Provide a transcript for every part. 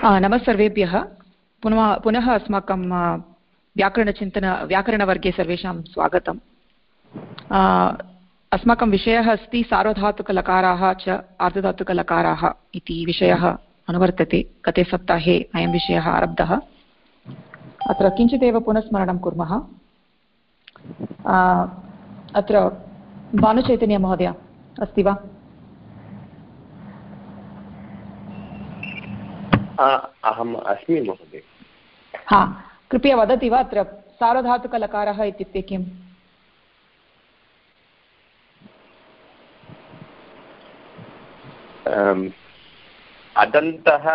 नमः सर्वेभ्यः पुनः अस्माकं व्याकरणवर्गे सर्वेषां स्वागतम्। अस्माकं विषयः अस्ति सार्वधातुकलकाराः च आर्धधातुकलकाराः इति विषयः अनुवर्तते। गते सप्ताहे अयं विषयः आरब्धः। अत्र किञ्चिदेव पुनस्मरणं कुर्मः। अत्र भानुचैतन्यमहोदय अस्ति वा? अहम् अस्मि महोदय। हा, कृपया वदति वा अत्र सार्वधातुकलकारः इत्युक्ते किम्? अदन्तः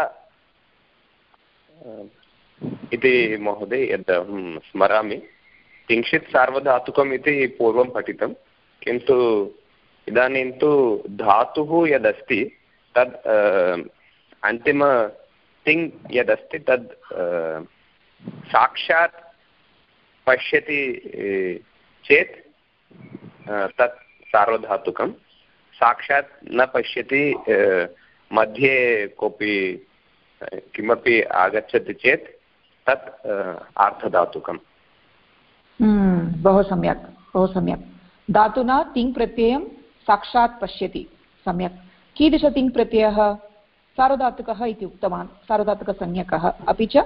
इति महोदय यद् अहं स्मरामि, किञ्चित् सार्वधातुकम् इति पूर्वं पठितं, किन्तु इदानीं तु धातुः यदस्ति तद् अन्तिम तिङ् यदस्ति तद् साक्षात् पश्यति चेत् तत् सार्वधातुकं, साक्षात् न पश्यति मध्ये कोऽपि किमपि आगच्छति चेत् तत् आर्धधातुकम्। बहु सम्यक्, बहु सम्यक्। धातुना तिङ् प्रत्ययं साक्षात् पश्यति। सम्यक्। कीदृश तिङ् प्रत्ययः? सार्वधातुकः इति उक्तवान्, सार्वधातुकसंज्ञकः। अपि च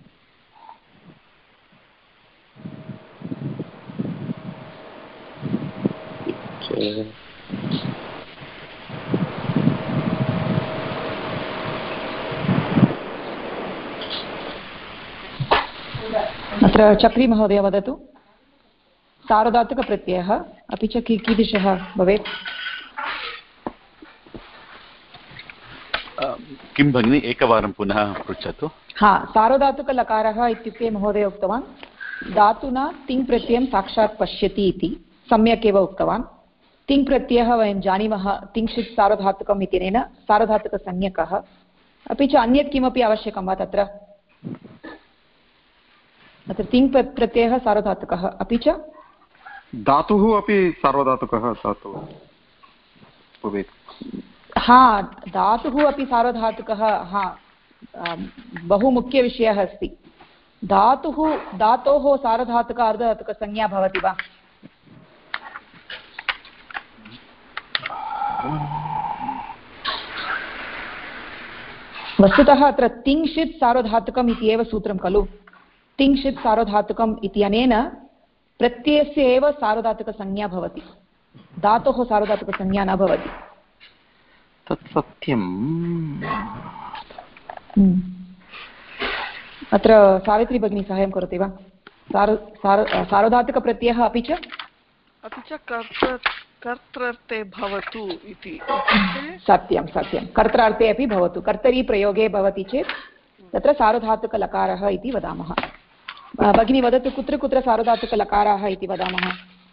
अत्र चक्री महोदय वदतु। सार्वधातुकप्रत्ययः अपि च कीदृशः भवेत्? किं भगिनि, एकवारं पुनः पृच्छतु। हा, सार्वधातुकलकारः इत्युक्ते महोदय उक्तवान् धातुना तिङ् प्रत्ययं साक्षात् पश्यति इति। सम्यक् एव उक्तवान्। तिङ् प्रत्ययः वयं जानीमः, तिङ्क्षित् सार्वधातुकम् इत्यनेन सार्वधातुकसंज्ञकः। अपि च अन्यत् किमपि आवश्यकं वा तत्र? अत्र तिङ् प्रत्ययः सार्वधातुकः, अपि च धातुः अपि सार्वधातुकः भवेत्। हा, धातुः अपि सार्वधातुकः। हा, बहु मुख्यविषयः अस्ति। धातोः सार्वधातुक अर्धधातुकसंज्ञा भवति वा? वस्तुतः अत्र तिङ्क्षित् सार्वधातुकम् इति एव सूत्रं खलु। तिङ्क्षित् सार्वधातुकम् इत्यनेन प्रत्ययस्य एव सार्वधातुकसंज्ञा भवति, धातोः सार्वधातुकसंज्ञा न भवति। तत् सत्यम्। अत्र सावित्री भगिनी साहाय्यं करोति वा? सार्वधातुकप्रत्ययः अपि च कर्त्रार्थे भवतु इति। सत्यं सत्यं, कर्त्रार्थे अपि भवतु। कर्तरी प्रयोगे भवति चेत् तत्र सार्वधातुकलकारः इति वदामः। भगिनी वदतु, कुत्र कुत्र सार्वधातुकलकाराः इति वदामः?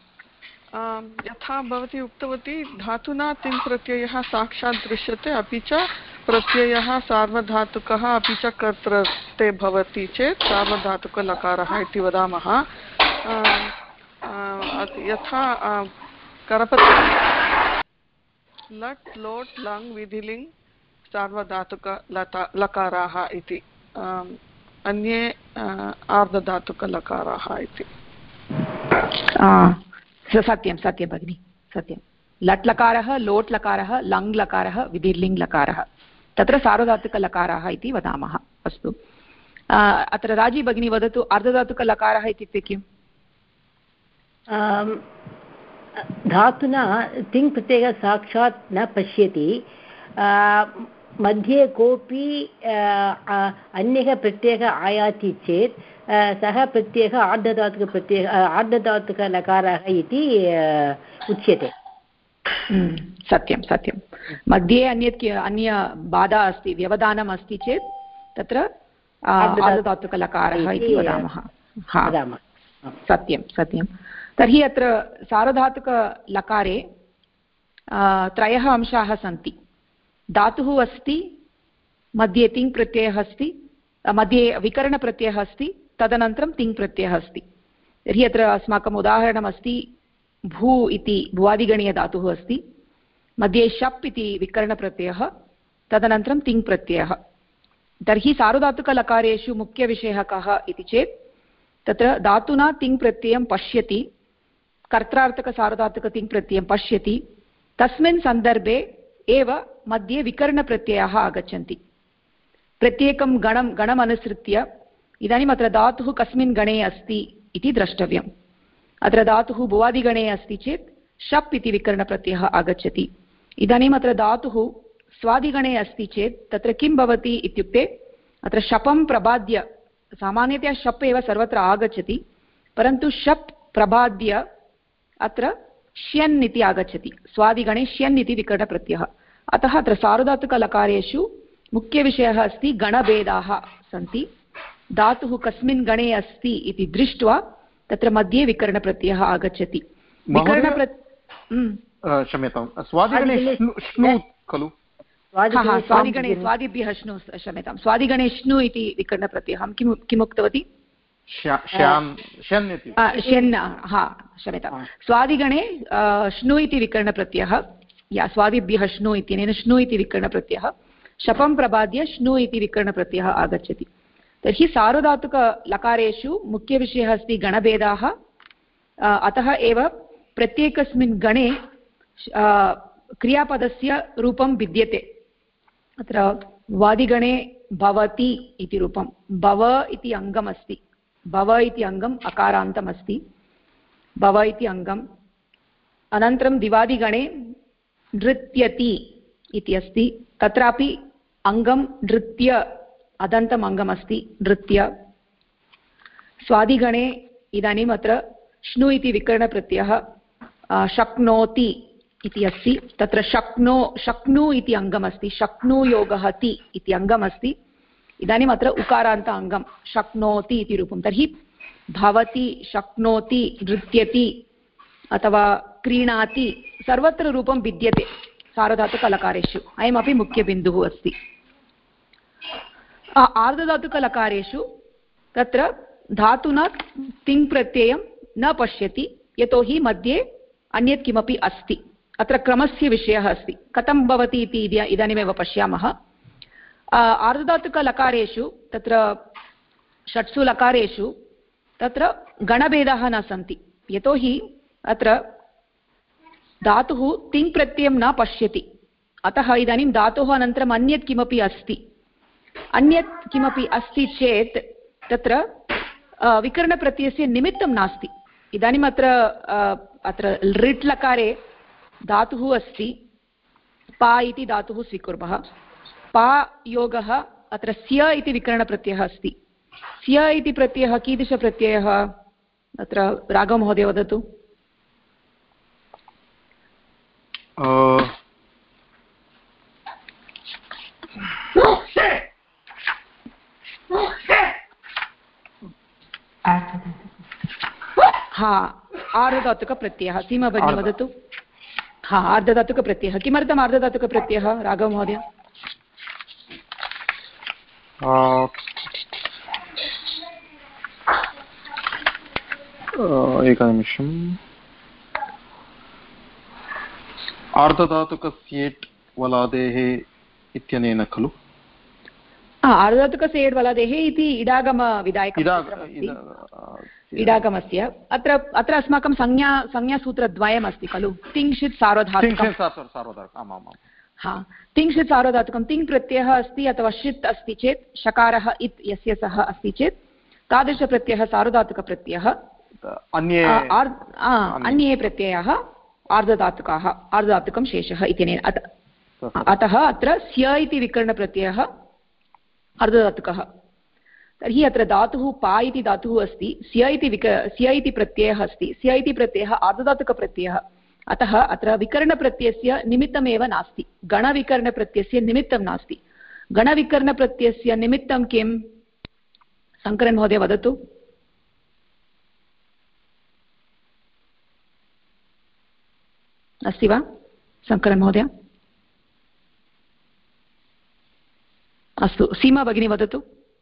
यथा भवती उक्तवती, धातुना तिङ् प्रत्ययः साक्षात् दृश्यते, अपि च प्रत्ययः सार्वधातुकः अपि च कर्तृर्थे भवति चेत् सार्वधातुकलकारः इति वदामः। यथा करपत्र लट् लोट् लङ् विधिलिङ् सार्वधातुकलकाराः इति, अन्ये आर्धधातुकलकाराः इति। सत्यं सत्यं भगिनि, सत्यं। लट् लकारः, लोट् लकारः, लङ् लकारः, विधिर्लिङ् लकारः, तत्र सार्वधातुकलकाराः इति वदामः। अस्तु, अत्र राजी भगिनी वदतु, अर्धधातुकलकारः इत्युक्ते किम्? धातुना तिङ् प्रत्ययः साक्षात् न पश्यति, मध्ये कोऽपि अन्यः प्रत्ययः आयाति चेत् सः प्रत्ययः आर्धधातुकलकारः इति उच्यते। सत्यं सत्यं। मध्ये अन्य बाधा अस्ति, व्यवधानम् अस्ति चेत् तत्र आर्धधातुकलकारः इति वदामः। सत्यं सत्यं। तर्हि अत्र सार्वधातुकलकारे त्रयः अंशाः सन्ति। धातुः अस्ति, मध्ये तिङ् प्रत्ययः अस्ति, मध्ये विकरणप्रत्ययः अस्ति, तदनन्तरं तिङ् प्रत्ययः अस्ति। तर्हि अत्र अस्माकम् उदाहरणमस्ति, भू इति भुवादिगणीयधातुः अस्ति, मध्ये शप् इति विकरणप्रत्ययः, तदनन्तरं तिङ् प्रत्ययः। तर्हि सार्वधातुकलकारेषु मुख्यविषयः कः इति चेत् तत्र धातुना तिङ् प्रत्ययं पश्यति, कर्त्रार्थकसार्वधातुकतिङ् प्रत्ययं पश्यति, तस्मिन् सन्दर्भे एव मध्ये विकरणप्रत्ययाः आगच्छन्ति। प्रत्येकं गणमनुसृत्य इदानीम् अत्र धातुः कस्मिन् गणे अस्ति इति द्रष्टव्यम्। अत्र धातुः भुवादिगणे अस्ति चेत् शप् इति विकरणप्रत्ययः आगच्छति। इदानीम् अत्र धातुः स्वादिगणे अस्ति चेत् तत्र किं भवति इत्युक्ते अत्र शपं प्रबाद्य, सामान्यतया शप् एव सर्वत्र आगच्छति, परन्तु शप् प्रबाद्य अत्र श्यन् इति आगच्छति, स्वादिगणे श्यन् इति विकरणप्रत्ययः। अतः अत्र सार्वधातुकलकारेषु मुख्यविषयः अस्ति गणभेदाः सन्ति, धातुः कस्मिन् गणे अस्ति इति दृष्ट्वा तत्र मध्ये विकरणप्रत्ययः आगच्छति। क्षम्यतां, स्वादिगणे श्नु खलु? स्वादिगणे स्वादिभ्यः श्नु, क्षम्यतां, स्वादिगणे श्नु इति विकरणप्रत्ययः। अहं किम् उक्तवती? श्यन्, हा क्षम्यतां। स्वादिगणे श्नु इति विकरणप्रत्ययः, या स्वादिभ्यः श्नु इत्यनेन श्नु इति विकरणप्रत्ययः, शपं प्रबाद्य श्नु इति विकरणप्रत्ययः आगच्छति। तर्हि सार्वधातुकलकारेषु मुख्यविषयः अस्ति गणभेदाः, अतः एव प्रत्येकस्मिन् गणे क्रियापदस्य रूपं भिद्यते। अत्र वादिगणे भवति इति रूपं, भव इति अङ्गम् अस्ति, भव इति अङ्गम् अकारान्तम् अस्ति, भव इति अङ्गम्। अनन्तरं दिवादिगणे नृत्यति इति अस्ति, तत्रापि अङ्गं नृत्य, अदन्तम् अङ्गम् अस्ति, नृत्य। स्वादिगणे इदानीम् अत्र श्नु इति विकरणप्रत्ययः शक्नोति इति अस्ति, तत्र शक्नु इति अङ्गम् अस्ति, शक्नुयोगः ति इति अङ्गम् अस्ति। इदानीम् अत्र उकारान्त अङ्गं शक्नोति इति रूपं। तर्हि भवति, शक्नोति, नृत्यति अथवा क्रीणाति, सर्वत्र रूपं भिद्यते सार्वधातुकलकारेषु। अयमपि मुख्यबिन्दुः अस्ति। आर्धधातुकलकारेषु तत्र धातुना तिङ् प्रत्ययं न पश्यति, यतोहि मध्ये अन्यत् किमपि अस्ति। अत्र क्रमस्य विषयः अस्ति, कथं भवति इति इदानीमेव पश्यामः। आर्धधातुकलकारेषु तत्र षट्सु लकारेषु तत्र गणभेदाः न सन्ति, यतोहि अत्र धातुः तिङ् प्रत्ययं न पश्यति। अतः इदानीं धातोः अनन्तरम् अन्यत् किमपि अस्ति, अन्यत् किमपि अस्ति चेत् तत्र विकरणप्रत्ययस्य निमित्तं नास्ति। इदानीम् अत्र लृट् लकारे धातुः अस्ति, पा इति धातुः स्वीकुर्मः। पा योगः अत्र स्य इति विकरणप्रत्ययः अस्ति। स्य इति प्रत्ययः कीदृशप्रत्ययः? अत्र राघवमहोदय वदतु। हा, आर्धधातुकप्रत्ययः। सीमा भगिनी वदतु। हा, आर्धधातुकप्रत्ययः। किमर्थम् आर्धधातुकप्रत्ययः, राघवमहोदय? एकनिमिषम्। आर्धधातुकस्येट् वलादेः इत्यनेन खलु? आर्धधातुकस्य एड् वलादेः इति इडागमस्य। अत्र अस्माकं संज्ञासूत्रद्वयम् अस्ति खलु, तिङ्क्षित् सार्वधातुकं। हा, तिङ्क्षित् सार्वधातुकं तिङ् प्रत्ययः अस्ति अथवा षित् अस्ति चेत्, शकारः इत् यस्य सः अस्ति चेत् तादृशप्रत्ययः सार्वधातुकप्रत्ययः। अन्ये प्रत्ययाः आर्धधातुकाः, आर्धधातुकं शेषः इत्यनेन। अतः अत्र स्य इति विकरणप्रत्ययः अर्धधातुकः। तर्हि अत्र धातुः पा इति धातुः अस्ति, स्य इति प्रत्ययः अस्ति, स्य इति प्रत्ययः आर्धधातुकप्रत्ययः। अतः अत्र विकरणप्रत्ययस्य निमित्तमेव नास्ति, गणविकरणप्रत्ययस्य निमित्तं नास्ति। गणविकरणप्रत्ययस्य निमित्तं किं? शङ्करन् महोदय वदतु। अस्ति वा शङ्करन् महोदय? अस्तु, सीमा भगिनी वदतु।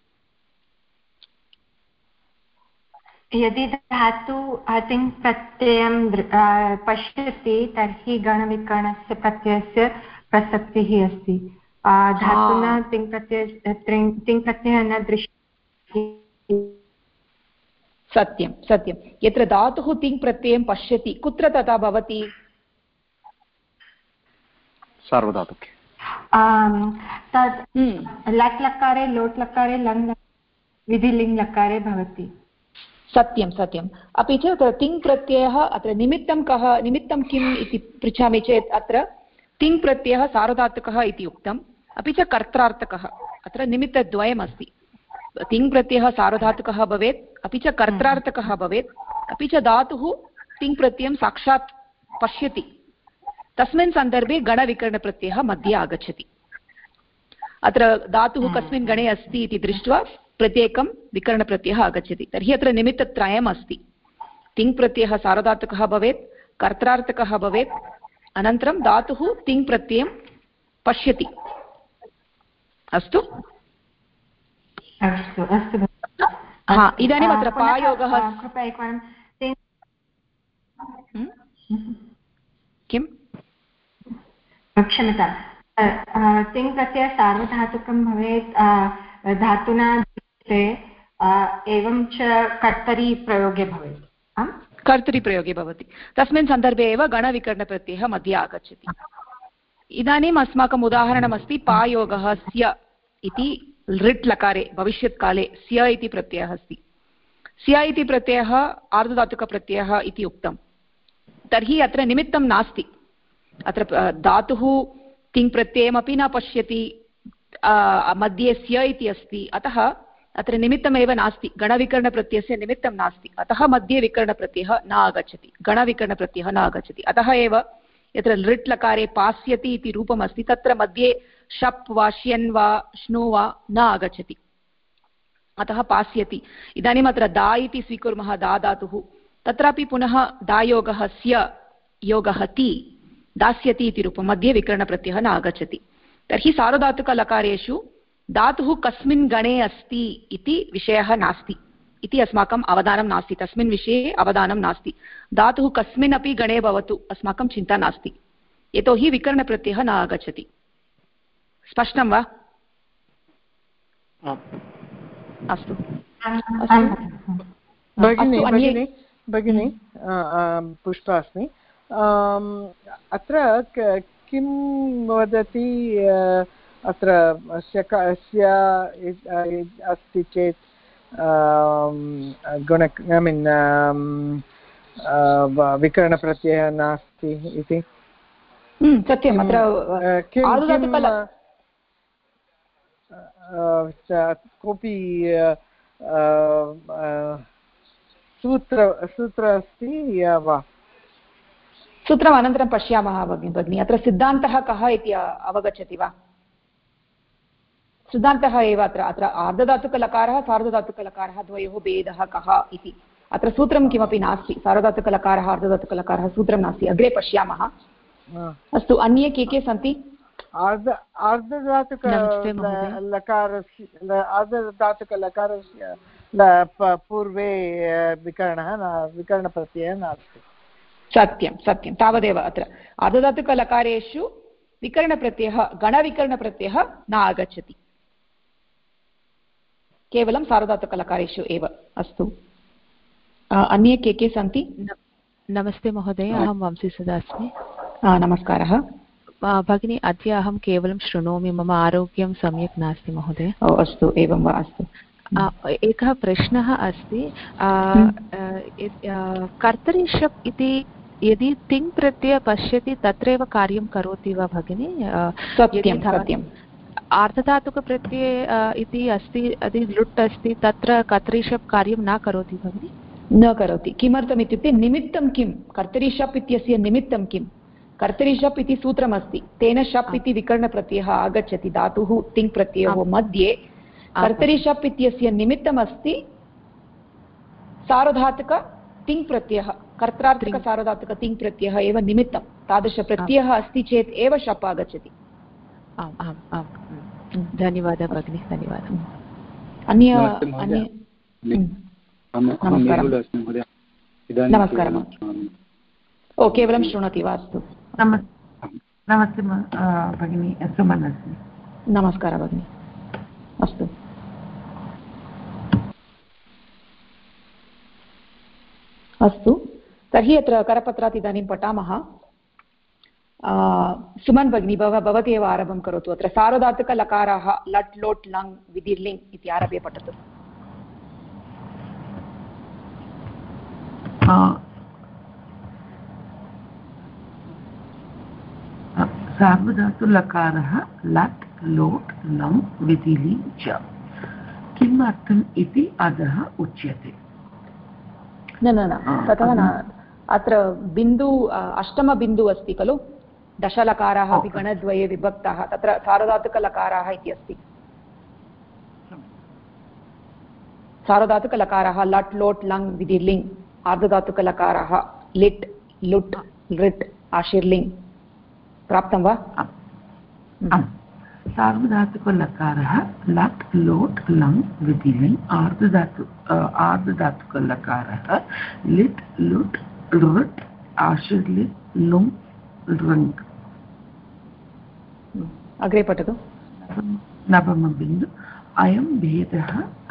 यदि धातु तिङ् प्रत्ययं पश्यति तर्हि गणविकरणस्य प्रत्ययस्य प्रसक्तिः अस्ति। धातुना तिङ् प्रत्ययः न दृश्यते। सत्यं सत्यं। यत्र धातुः तिङ् प्रत्ययं पश्यति कुत्र तथा भवति? सार्वधातुके। तद् लट् लकारे लोट् लकारे लङ् विधिलिङ् लकारे भवति। सत्यं सत्यम्। अपि च तिङ् प्रत्ययः अत्र निमित्तं कः, निमित्तं किम् इति पृच्छामि चेत् अत्र तिङ् प्रत्ययः सार्वधातुकः इति उक्तम्, अपि च कर्त्रार्थकः। अत्र निमित्तद्वयमस्ति। तिङ् प्रत्ययः सार्वधातुकः भवेत्, अपि च कर्त्रार्थकः भवेत्, अपि च धातुः तिङ् प्रत्ययं साक्षात् पश्यति। तस्मिन् सन्दर्भे गणविकरणप्रत्ययः मध्ये आगच्छति। अत्र धातुः कस्मिन् गणे अस्ति इति दृष्ट्वा प्रत्येकं विकरणप्रत्ययः आगच्छति। तर्हि अत्र निमित्तत्रयम् अस्ति। तिङ् प्रत्ययः सार्वधातुकः भवेत्, कर्त्रार्थकः भवेत्, अनन्तरं धातुः तिङ् प्रत्ययं पश्यति। अस्तु अस्तु अस्तु। इदानीम् अत्र पायोगः किं क्षम्यतां, तिङ् प्रत्ययः सार्वधातुकं भवेत् धातुना एवं च कर्तरि प्रयोगे भवेत्। कर्तरि प्रयोगे भवति। तस्मिन् सन्दर्भे एव गणविकरणप्रत्ययः मध्ये आगच्छति। इदानीम् अस्माकम् उदाहरणमस्ति पायोगः स्य इति लृट् लकारे भविष्यत्काले स्य इति प्रत्ययः अस्ति। स्य इति प्रत्ययः आर्धधातुकप्रत्ययः इति उक्तं। तर्हि अत्र निमित्तं नास्ति। अत्र धातुः तिङ् प्रत्ययमपि न पश्यति, मध्ये स्य इति अस्ति, अतः अत्र निमित्तमेव नास्ति। गणविकरणप्रत्ययस्य निमित्तं नास्ति, अतः मध्ये विकरणप्रत्ययः न आगच्छति, गणविकरणप्रत्ययः न आगच्छति। अतः एव यत्र लृट् लकारे पास्यति इति रूपमस्ति तत्र मध्ये शप् वा श्यन् वा श्नु वा न आगच्छति, अतः पास्यति। इदानीम् अत्र दा इति स्वीकुर्मः, दा धातुः, तत्रापि पुनः दायोगः स्य योगः ति दास्यति इति रूपं, मध्ये विकरणप्रत्ययः न आगच्छति। तर्हि सार्वधातुकलकारेषु धातुः कस्मिन् गणे अस्ति इति विषयः नास्ति इति अस्माकम् अवधानं नास्ति। तस्मिन् विषये अवधानं नास्ति। धातुः कस्मिन् अपि गणे भवतु, अस्माकं चिन्ता नास्ति, यतोहि विकरणप्रत्ययः न आगच्छति। स्पष्टं वा? अस्तु भगिनी, पुष्पा अस्मि। अत्र किं वदति? अत्र अस्य अस्ति चेत् विकरणप्रत्ययः नास्ति इति सत्यम्। अत्र कोऽपि सूत्र अस्ति वा? सूत्रम् अनन्तरं पश्यामः भगिनि। अत्र सिद्धान्तः कः इति अवगच्छति वा? सिद्धान्तः एव अत्र आर्धधातुकलकारः सार्वधातुकलकारः द्वयोः भेदः कः इति। अत्र सूत्रं किमपि नास्ति। सार्वधातुकलकारः आर्धधातुकलकारः सूत्रं नास्ति, अग्रे पश्यामः। अस्तु, अन्ये के सन्ति? आर्धधातुकलकारस्य पूर्वे विकरणप्रत्ययः नास्ति। सत्यं सत्यं, तावदेव। अत्र आर्धधातुकलकारेषु विकरणप्रत्ययः गणविकरणप्रत्ययः न आगच्छति, केवलं सार्वधातुकलकारेषु एव। अस्तु, अन्ये के सन्ति? नमस्ते महोदय, अहं वंशीसुधा अस्मि। नमस्कारः भगिनी। अद्य अहं केवलं शृणोमि, मम आरोग्यं सम्यक् नास्ति महोदय। अस्तु, एवं वा? अस्तु, एकः प्रश्नः अस्ति। कर्तरि शप् इति यदि तिङ् प्रत्यय पश्यति तत्रैव कार्यं करोति वा भगिनी? सत्यं सत्यम्। आर्धधातुकप्रत्यये इति अस्ति, यदि लुट् अस्ति तत्र कर्तरि शप् कार्यं न करोति भगिनी? न करोति। किमर्थम् इत्युक्ते निमित्तं किं? कर्तरि शप् इत्यस्य निमित्तं किं? कर्तरि शप् इति सूत्रमस्ति, तेन शप् इति विकरणप्रत्ययः आगच्छति धातुः तिङ् प्रत्ययोः मध्ये। कर्तरि शप् इत्यस्य निमित्तमस्ति सार्वधातुक तिङ् प्रत्ययः, कर्त्रार्थक सार्वधातुक तिङ् प्रत्ययः एव निमित्तं। तादृशप्रत्ययः अस्ति चेत् एव शप् आगच्छति। आम् आम् आम्, धन्यवादः भगिनी, धन्यवादः। नमस्कारः। केवलं शृणोति वा? अस्तु, नमस्ते भगिनी, सुमन् अस्मि। नमस्कारः भगिनि। अस्तु, अस्तु तर्हि अत्र करपत्रात् इदानीं पठामः। सुमन् भगिनी, भवती एव आरम्भं करोतु। अत्र सार्वधातुकलकाराः लट् लोट् लङ् विधिर्लिङ् इति आरभ्य पठतु। सार्वधातुलकारः लट् लोट् लम् विधिलिङ् च किमर्थम् इति अधः उच्यते। न न न ततः न, अत्र बिन्दु अष्टमबिन्दुः अस्ति खलु, दशलकाराः अपि गणद्वये विभक्ताः, तत्र सार्वधातुकलकाराः इति अस्ति। सार्वधातुकलकाराः लट् लोट् लङ् विधिर्लिङ्, आर्धधातुकलकाराः लिट् लुट् लृट् आशीर्लिङ्। प्राप्तं वा? सार्वधातुकलकारः लट् लोट् लङ् विधिलिङ्, आर्धधातुकलकारः लिट् लुट् लृट् आशीर्लिङ् लुङ् लृङ्। अग्रे पठतु। नवमबिन्दु अयं भेदः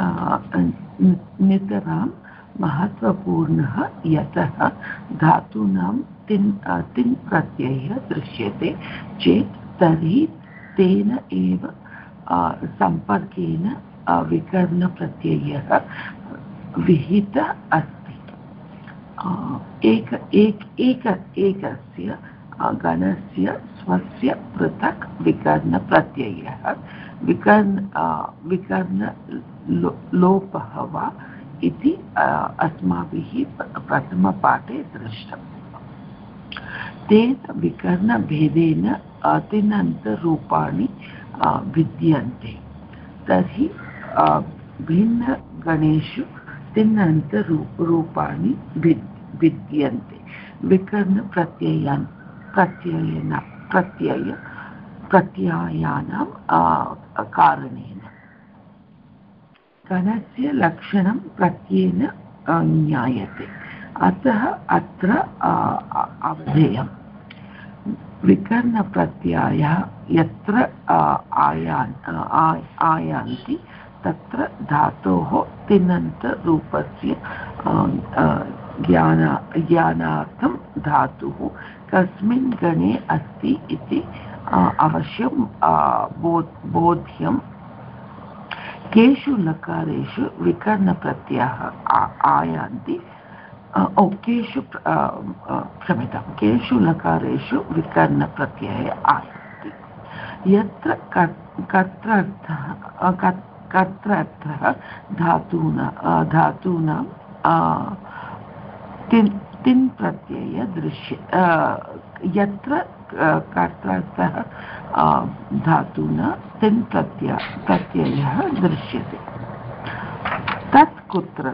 नितरां महत्त्वपूर्णः यतः धातूनां तिङ् प्रत्ययः दृश्यते चेत् तर्हि तेन एव सम्पर्केण विकरणप्रत्ययः विहितः अस्ति। एकस्य गणस्य स्वस्य पृथक् विकरणप्रत्ययः विकरणलोपः वा इति अस्माभिः प्रथमपाठे दृष्टम्। तेन विकरणभेदेन तिङन्तरूपाणि भिद्यन्ते, तर्हि भिन्नगणेषु तिङन्तरूपाणि भिद्यन्ते प्रत्ययानां कारणेन। गणस्य लक्षणं प्रत्ययेन ज्ञायते, अतः अत्र अवधेयम् विकरणप्रत्ययाः यत्र आयान्ति तत्र धातोः तिङन्तरूपस्य ज्ञानार्थं धातुः कस्मिन् गणे अस्ति इति अवश्यं बोध्यम्। केषु लकारेषु विकरणप्रत्ययाः आयान्ति, केषु लकारेषु विकरणप्रत्ययः आयान्ति यत्र कर्तृर्थः धातूनां तिङ् प्रत्ययः यत्र कर्तृर्थः धातूना तिङ् प्रत्ययः दृश्यते तत् कुत्र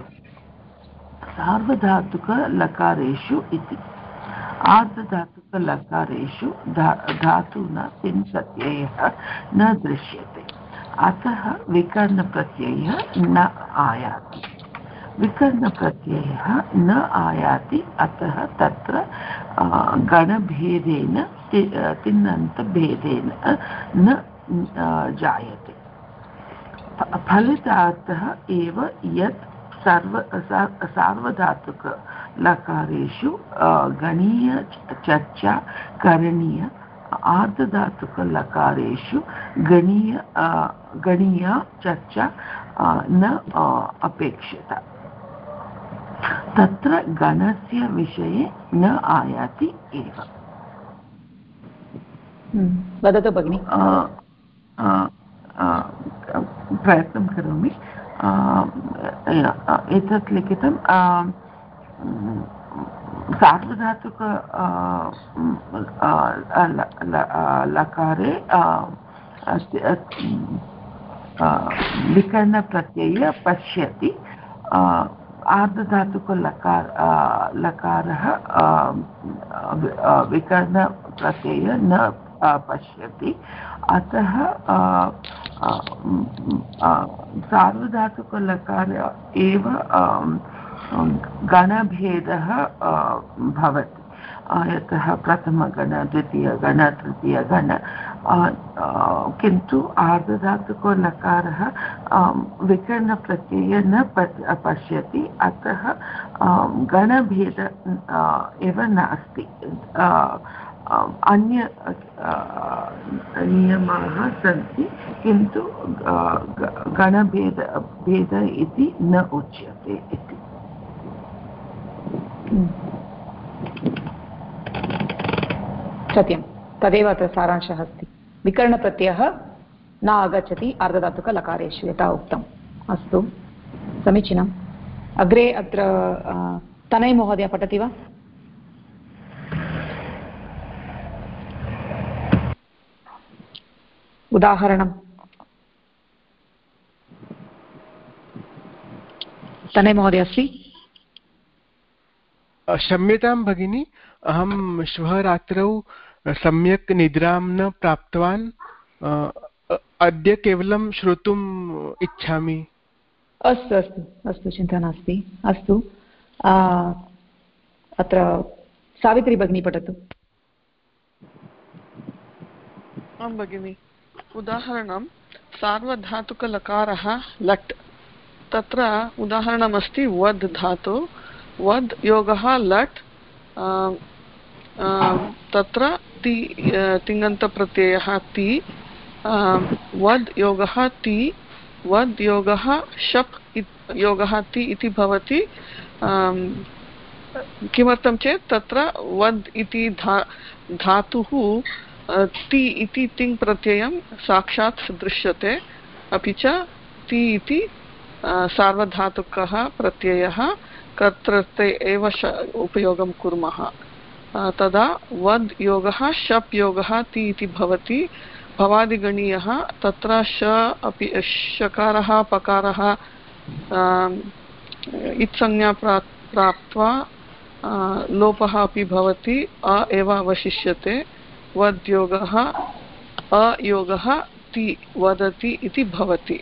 सार्वधातुकलकारेषु इति। आर्धधातुकलकारेषु धातूना तिङ् प्रत्ययः न दृश्यते, अतः विकरणप्रत्ययः न आयाति। विकरणप्रत्ययः न आयाति, अतः तत्र गणभेदेन तिङन्तभेदेन न जायते। फलितार्थः एव यत् सार्वधातुकलकारेषु गणीयचर्चा करणीया, आर्धधातुकलकारेषु गणीया चर्चा न अपेक्षिता। तत्र गणस्य विषये न आयाति एव। वदतु भगिनि। प्रयत्नं करोमि। एतत् लिखितं सार्वधातुक लकारे विकरणप्रत्ययः पश्यति, आर्धधातुकलकारः विकरणप्रत्ययः न पश्यति, अतः सार्वधातुकलकार एव गणभेदः भवति। यतः प्रथमगण द्वितीयगण तृतीयगण किन्तु आर्धधातुको लकारः विकरणप्रत्यये न पश्यति अतः गणभेद एव नास्ति अन्य नियमाः सन्ति किन्तु भेद इति न उच्यते इति सत्यं तदेव अत्र सारांशः अस्ति विकरणप्रत्ययः न आगच्छति आर्धधातुकलकारेषु यथा उक्तम् अस्तु समीचीनम् अग्रे अत्र तनय महोदय पठति वा उदाहरणं तनय महोदय अस्ति क्षम्यतां भगिनी अहं श्वः रात्रौ सम्यक् निद्रां न प्राप्तवान् अद्य केवलं श्रोतुम् इच्छामि अस्तु अस्तु अस्तु चिन्ता नास्ति अस्तु अत्र सावित्री भगिनी पठतु आं भगिनि उदाहरणं सार्वधातुकलकारः लट् तत्र उदाहरणमस्ति वद् धातु वद् योगः लट् तत्र ति तिङन्तप्रत्ययः ति वद् योगः ति वद् योगः शप् योगः ति इति भवति किमर्थं चेत् तत्र वद् इति धातुः ति इति तिङ् प्रत्ययं साक्षात् दृश्यते अपि च ति इति सार्वधातुकः प्रत्ययः कर्तृते एव उपयोगं कुर्मः तदा वद् योगः शप् योगः ति इति भवति भवादिगणीयः तत्र श अपि शकारः पकारः इत्संज्ञा प्राप्त्वा लोपः अपि भवति अ एव अवशिष्यते वद्योगः अयोगः ति वदति इति भवति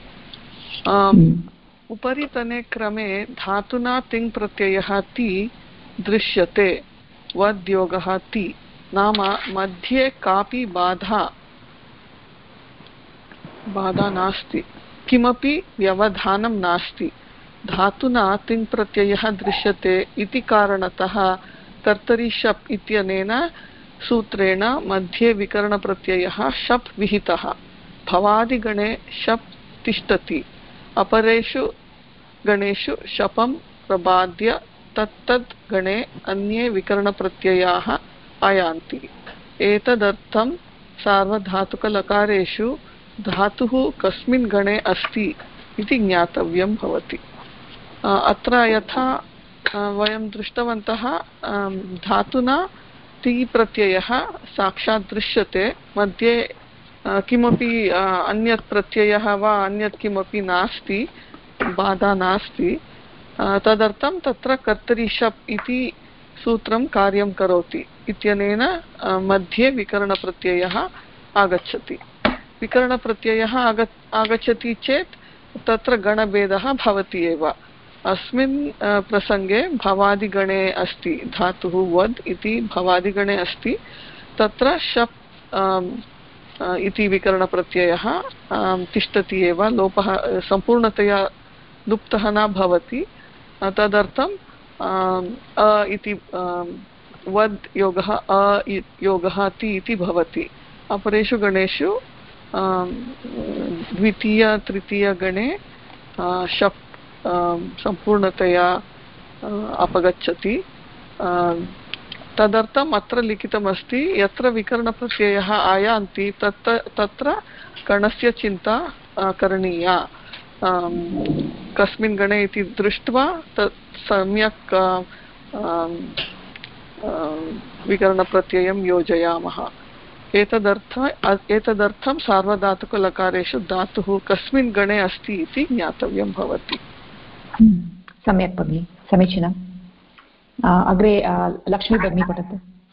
उपरितने क्रमे धातुना तिङ् प्रत्ययः ति दृश्यते वद्योगः ति नाम मध्ये कापि बाधा नास्ति किमपि व्यवधानं नास्ति धातुना तिङ् प्रत्ययः दृश्यते इति कारणतः कर्तरि शप् इत्यनेन सूत्रेण मध्ये विकरणप्रत्ययः शप् विहितः भवादिगणे शप् तिष्ठति अपरेषु गणेषु शपं प्रबाद्य तत्तद् गणे अन्ये विकरणप्रत्ययाः आयान्ति एतदर्थं सार्वधातुकलकारेषु धातुः कस्मिन् गणे अस्ति इति ज्ञातव्यं भवति अत्र यथा वयं दृष्टवन्तः धातुना ति प्रत्ययः साक्षात् दृश्यते मध्ये किमपि अन्यत् प्रत्ययः वा अन्यत् किमपि नास्ति बाधा नास्ति तदर्थं तत्र कर्तरि शप् इति सूत्रं कार्यं करोति इत्यनेन मध्ये विकरणप्रत्ययः आगच्छति विकरणप्रत्ययः आगच्छति चेत् तत्र गणभेदः भवति एव अस्मिन् प्रसङ्गे भवादिगणे अस्ति धातुः वद् इति भवादिगणे अस्ति तत्र शप् इति विकरणप्रत्ययः तिष्ठति एव लोपः सम्पूर्णतया लुप्तः न भवति तदर्थं अ इति वद् योगः अ योगः ति इति भवति अपरेषु गणेषु द्वितीय तृतीयगणे शप् सम्पूर्णतया अपगच्छति तदर्थम् अत्र लिखितमस्ति यत्र विकरणप्रत्ययः आयान्ति तत्र गणस्य चिन्ता करणीया कस्मिन् गणे इति दृष्ट्वा तत् सम्यक् विकरणप्रत्ययं योजयामः एतदर्थं सार्वधातुकलकारेषु धातुः कस्मिन् गणे अस्ति इति ज्ञातव्यं भवति सम्यक् भगिनि समीचीनम् अग्रे लक्ष्मी भगिनी पठतु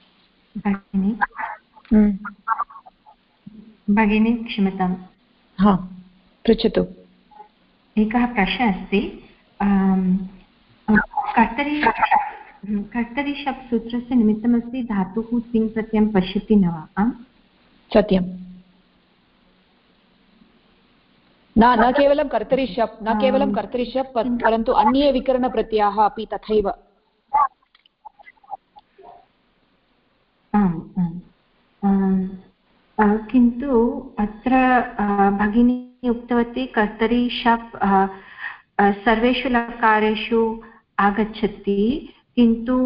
भगिनी क्षम्यतां हा पृच्छतु एकः प्रश्नः अस्ति कर्तरि कर्तरि शप् सूत्रस्य निमित्तमस्ति धातुः तिङ् प्रत्ययं पश्यति न वा? आम् सत्यं। न केवलं कर्तरि शप्, न केवलं कर्तरि शप्, परन्तु अन्ये विकरणप्रत्ययाः अपि तथैव। किन्तु अत्र भगिनी उक्तवती कर्तरि शप् सर्वेषु लकारेषु आगच्छति, किन्तु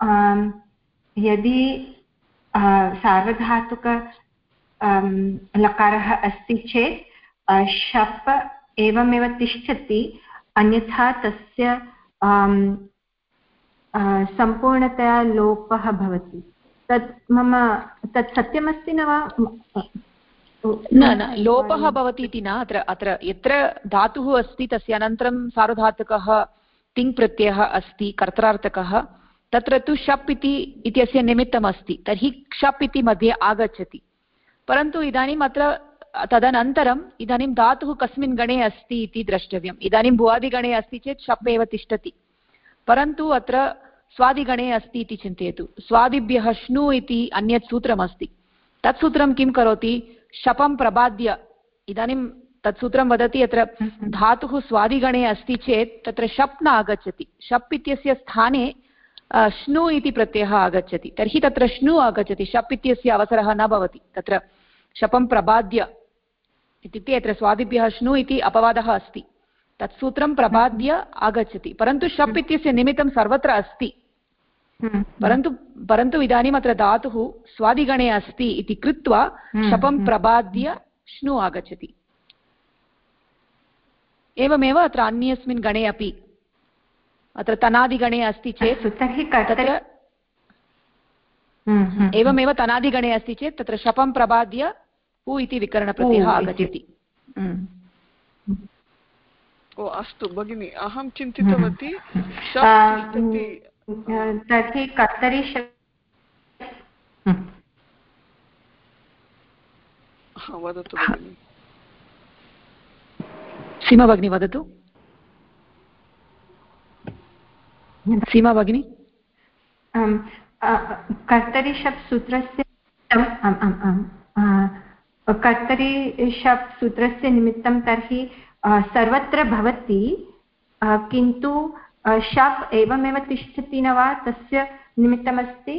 यदि सार्वधातुक लकारः अस्ति चेत् शप् एवमेव तिष्ठति, अन्यथा तस्य सम्पूर्णतया लोपः भवति। तत् सत्यमस्ति न वा? न लोपः भवति इति न। अत्र यत्र धातुः अस्ति तस्य अनन्तरं सार्वधातुकः तिङ् प्रत्ययः अस्ति कर्त्रार्थकः, तत्र तु शप् इत्यस्य निमित्तम् अस्ति, तर्हि क्षप् इति मध्ये आगच्छति। परन्तु इदानीम् अत्र तदनन्तरम् इदानीं धातुः कस्मिन् गणे अस्ति इति द्रष्टव्यम्। इदानीं भुवादिगणे अस्ति चेत् शप् एव तिष्ठति, परन्तु अत्र स्वादिगणे अस्ति इति चिन्तयतु। स्वादिभ्यः श्नु इति अन्यत् सूत्रमस्ति, तत् सूत्रं किं करोति? शपं प्रबाद्य, इदानीं तत् सूत्रं वदति यत्र धातुः स्वादिगणे अस्ति चेत् तत्र शप् न आगच्छति, शप् इत्यस्य स्थाने श्नु इति प्रत्ययः आगच्छति, तर्हि तत्र श्नु आगच्छति, शप् इत्यस्य अवसरः न भवति। तत्र शपं प्रबाद्य इत्युक्ते यत्र स्वादिभ्यः श्नु इति अपवादः अस्ति, तत् सूत्रं प्रबाद्य आगच्छति, परन्तु शप् इत्यस्य निमित्तं सर्वत्र अस्ति। परन्तु इदानीम् अत्र धातुः स्वादिगणे अस्ति इति कृत्वा शपं प्रबाद्य श्नु आगच्छति। एवमेव अत्र अन्यस्मिन् गणे अपि, अत्र तनादिगणे अस्ति चेत् तत्र एवमेव तनादिगणे अस्ति चेत् तत्र शपं प्रबाद्य उ इति विकरणप्रत्ययः आगच्छति। ओ अस्तु भगिनि, अहं चिन्तितवती तर्हि कर्तरि वदतु भगिनि। सीमा भगिनी वदतु। सीमा भगिनी, कर्तरि शप् सूत्रस्य कर्तरि शप् सूत्रस्य निमित्तं तर्हि सर्वत्र भवति, किन्तु शप् एवमेव तिष्ठति न वा? तस्य निमित्तमस्ति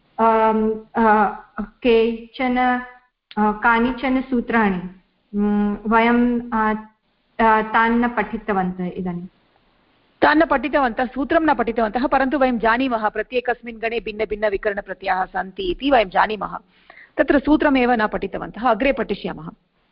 कानिचन सूत्राणि, वयं तान् न पठितवन्तः। इदानीं तान् न पठितवन्तः, सूत्रं न पठितवन्तः, परन्तु वयं जानीमः प्रत्येकस्मिन् गणे भिन्नभिन्नविकरणप्रत्ययाः सन्ति इति वयं जानीमः। तत्र सूत्रमेव न पठितवन्तः, अग्रे पठिष्यामः।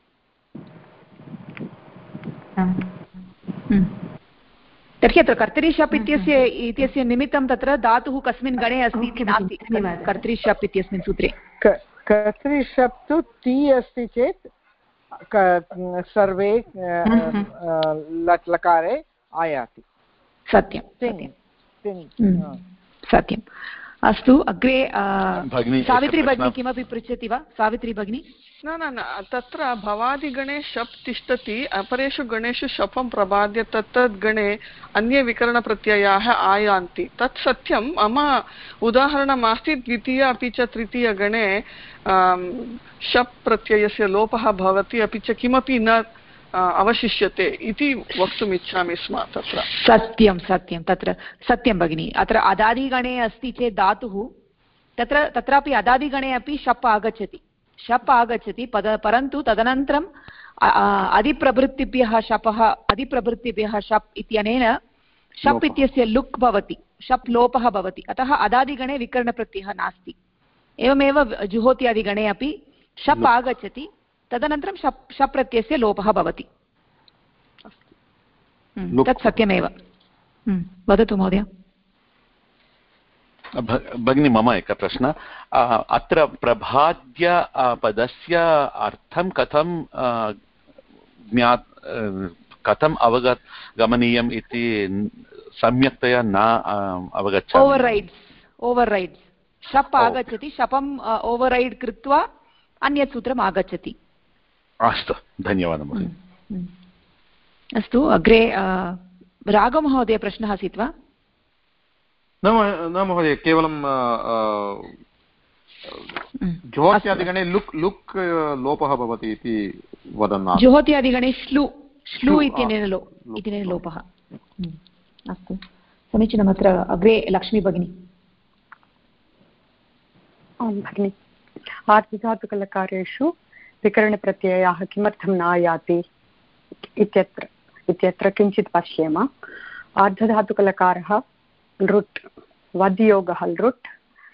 तर्हि अत्र कर्तरि शप् इत्यस्य निमित्तं तत्र धातुः कस्मिन् गणे अस्ति इति नास्ति कर्तरि शप् इत्यस्मिन् सूत्रे। कर्तरि शप् तु ति अस्ति चेत् सर्वे लकारे आयाति। सत्यं सत्यम्। अस्तु, अग्रे सावित्री भगिनी किमपि पृच्छति वा? सावित्री भगिनी। न तत्र भवादिगणे शप् तिष्ठति, अपरेषु गणेषु शपं प्रबाद्य तत्तद् गणे अन्ये विकरणप्रत्ययाः आयान्ति, तत् सत्यं। मम उदाहरणमास्ति द्वितीय अपि च तृतीयगणे शप् प्रत्ययस्य लोपः भवति, अपि च किमपि न अवशिष्यते इति वक्तुम् इच्छामि स्म। तत्र सत्यं तत्र सत्यं भगिनि। अत्र अदादिगणे अस्ति चेत् धातुः तत्रापि अदादिगणे अपि शप् आगच्छति, परन्तु तदनन्तरम् अधिप्रभृतिभ्यः शप् इत्यनेन शप् इत्यस्य लुक् भवति, शप् लोपः भवति, अतः अदादिगणे विकरणप्रत्ययः नास्ति। एवमेव जुहोत्यादिगणे अपि शप् आगच्छति, तदनन्तरं शप् प्रत्ययस्य लोपः भवति। तत् सत्यमेव। वदतु महोदय। भगिनी, मम एकः प्रश्नः। अत्र प्रभाद्य पदस्य अर्थं कथम् गमनीयम् इति सम्यक्तया न अवगच्छामि। ओवर् शप् आगच्छति, शपम् ओवर् कृत्वा अन्यत् सूत्रम् आगच्छति। अस्तु, धन्यवादः। अस्तु, अग्रे राघवमहोदय प्रश्नः आसीत् वा? न महोदय, केवलं जुहोत्यादिगणे लुक् लुक् लोपः भवति इति वदन्। जुहोत्यादिगणे श्लू इत्यनेन लोपः। अस्तु, समीचीनम्। अत्र अग्रे लक्ष्मी भगिनी। आं भगिनि, आर्धधातुकलकारेषु विकरणप्रत्ययाः किमर्थं न आयाति इत्यत्र किञ्चित् पश्येम। आर्धधातुकलकारः लृट्, वद्योगः लृट्,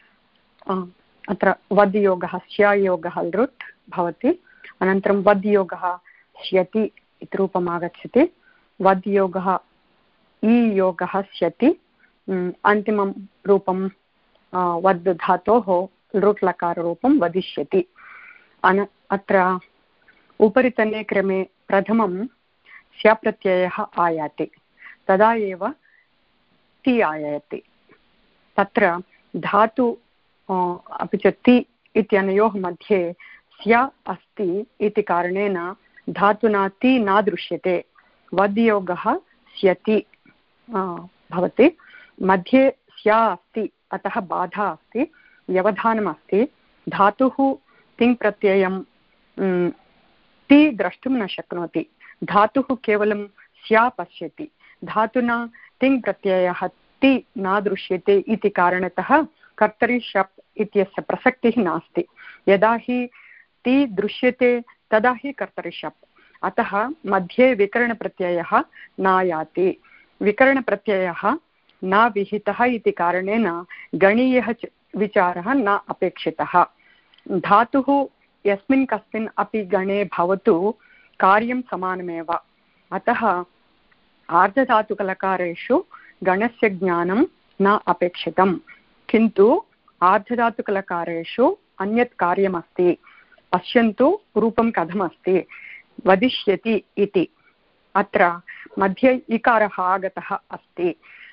अत्र वद्योगः स्यायोगः लृट् भवति। अनन्तरं वद्योगः स्यति इति रूपम् आगच्छति। वद्योगः ईयोगः स्यति। अन्तिमं रूपं वद् धातोः लृट् लकाररूपं वदिष्यति। अत्र उपरितने क्रमे प्रथमं स्याप्रत्ययः आयाति, तदा एव ति आयाति। तत्र धातु अपि च ति इत्यनयोः मध्ये स्या अस्ति इति कारणेन धातुना ति न दृश्यते। वद्योगः स्यति भवति, मध्ये स्या अस्ति, अतः बाधा अस्ति, व्यवधानमस्ति। धातुः तिङ् प्रत्ययं ति द्रष्टुं न शक्नोति। धातुः केवलं स्या पश्यति। धातुना तिङ् प्रत्ययः ति न दृश्यते इति कारणतः कर्तरि शप् इत्यस्य प्रसक्तिः नास्ति। यदा हि ति दृश्यते तदा हि कर्तरि शप्। अतः मध्ये विकरणप्रत्ययः नायाति। विकरणप्रत्ययः न विहितः इति कारणेन गणीयः विचारः न अपेक्षितः। धातुः यस्मिन् कस्मिन् अपि गणे भवतु, कार्यं समानमेव। अतः आर्धधातुकलकारेषु गणस्य ज्ञानं न अपेक्षितं, किन्तु आर्धधातुकलकारेषु अन्यत् कार्यमस्ति। पश्यन्तु रूपं कथमस्ति। वदिष्यति इति, अत्र मध्ये इकारः आगतः अस्ति।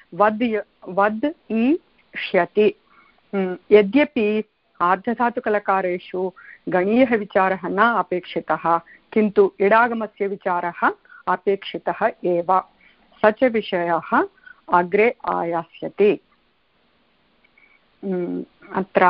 वद् ईष्यति। यद्यपि आर्धधातुकलकारेषु गणीयः विचारः न अपेक्षितः, किन्तु इडागमस्य विचारः अपेक्षितः एव। स च विषयः अग्रे आयास्यति। अत्र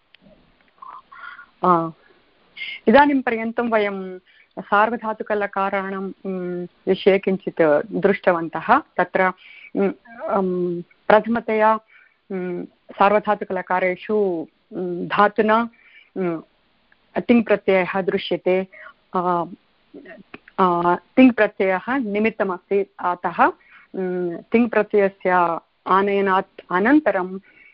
इदानीं पर्यन्तं वयं सार्वधातुकलकाराणां विषये किञ्चित् दृष्टवन्तः। तत्र प्रथमतया सार्वधातुकलकारेषु धातुना तिङ् प्रत्ययः दृश्यते। तिङ् प्रत्ययः निमित्तमस्ति, अतः तिङ् प्रत्ययस्य आनयनात् अनन्तरं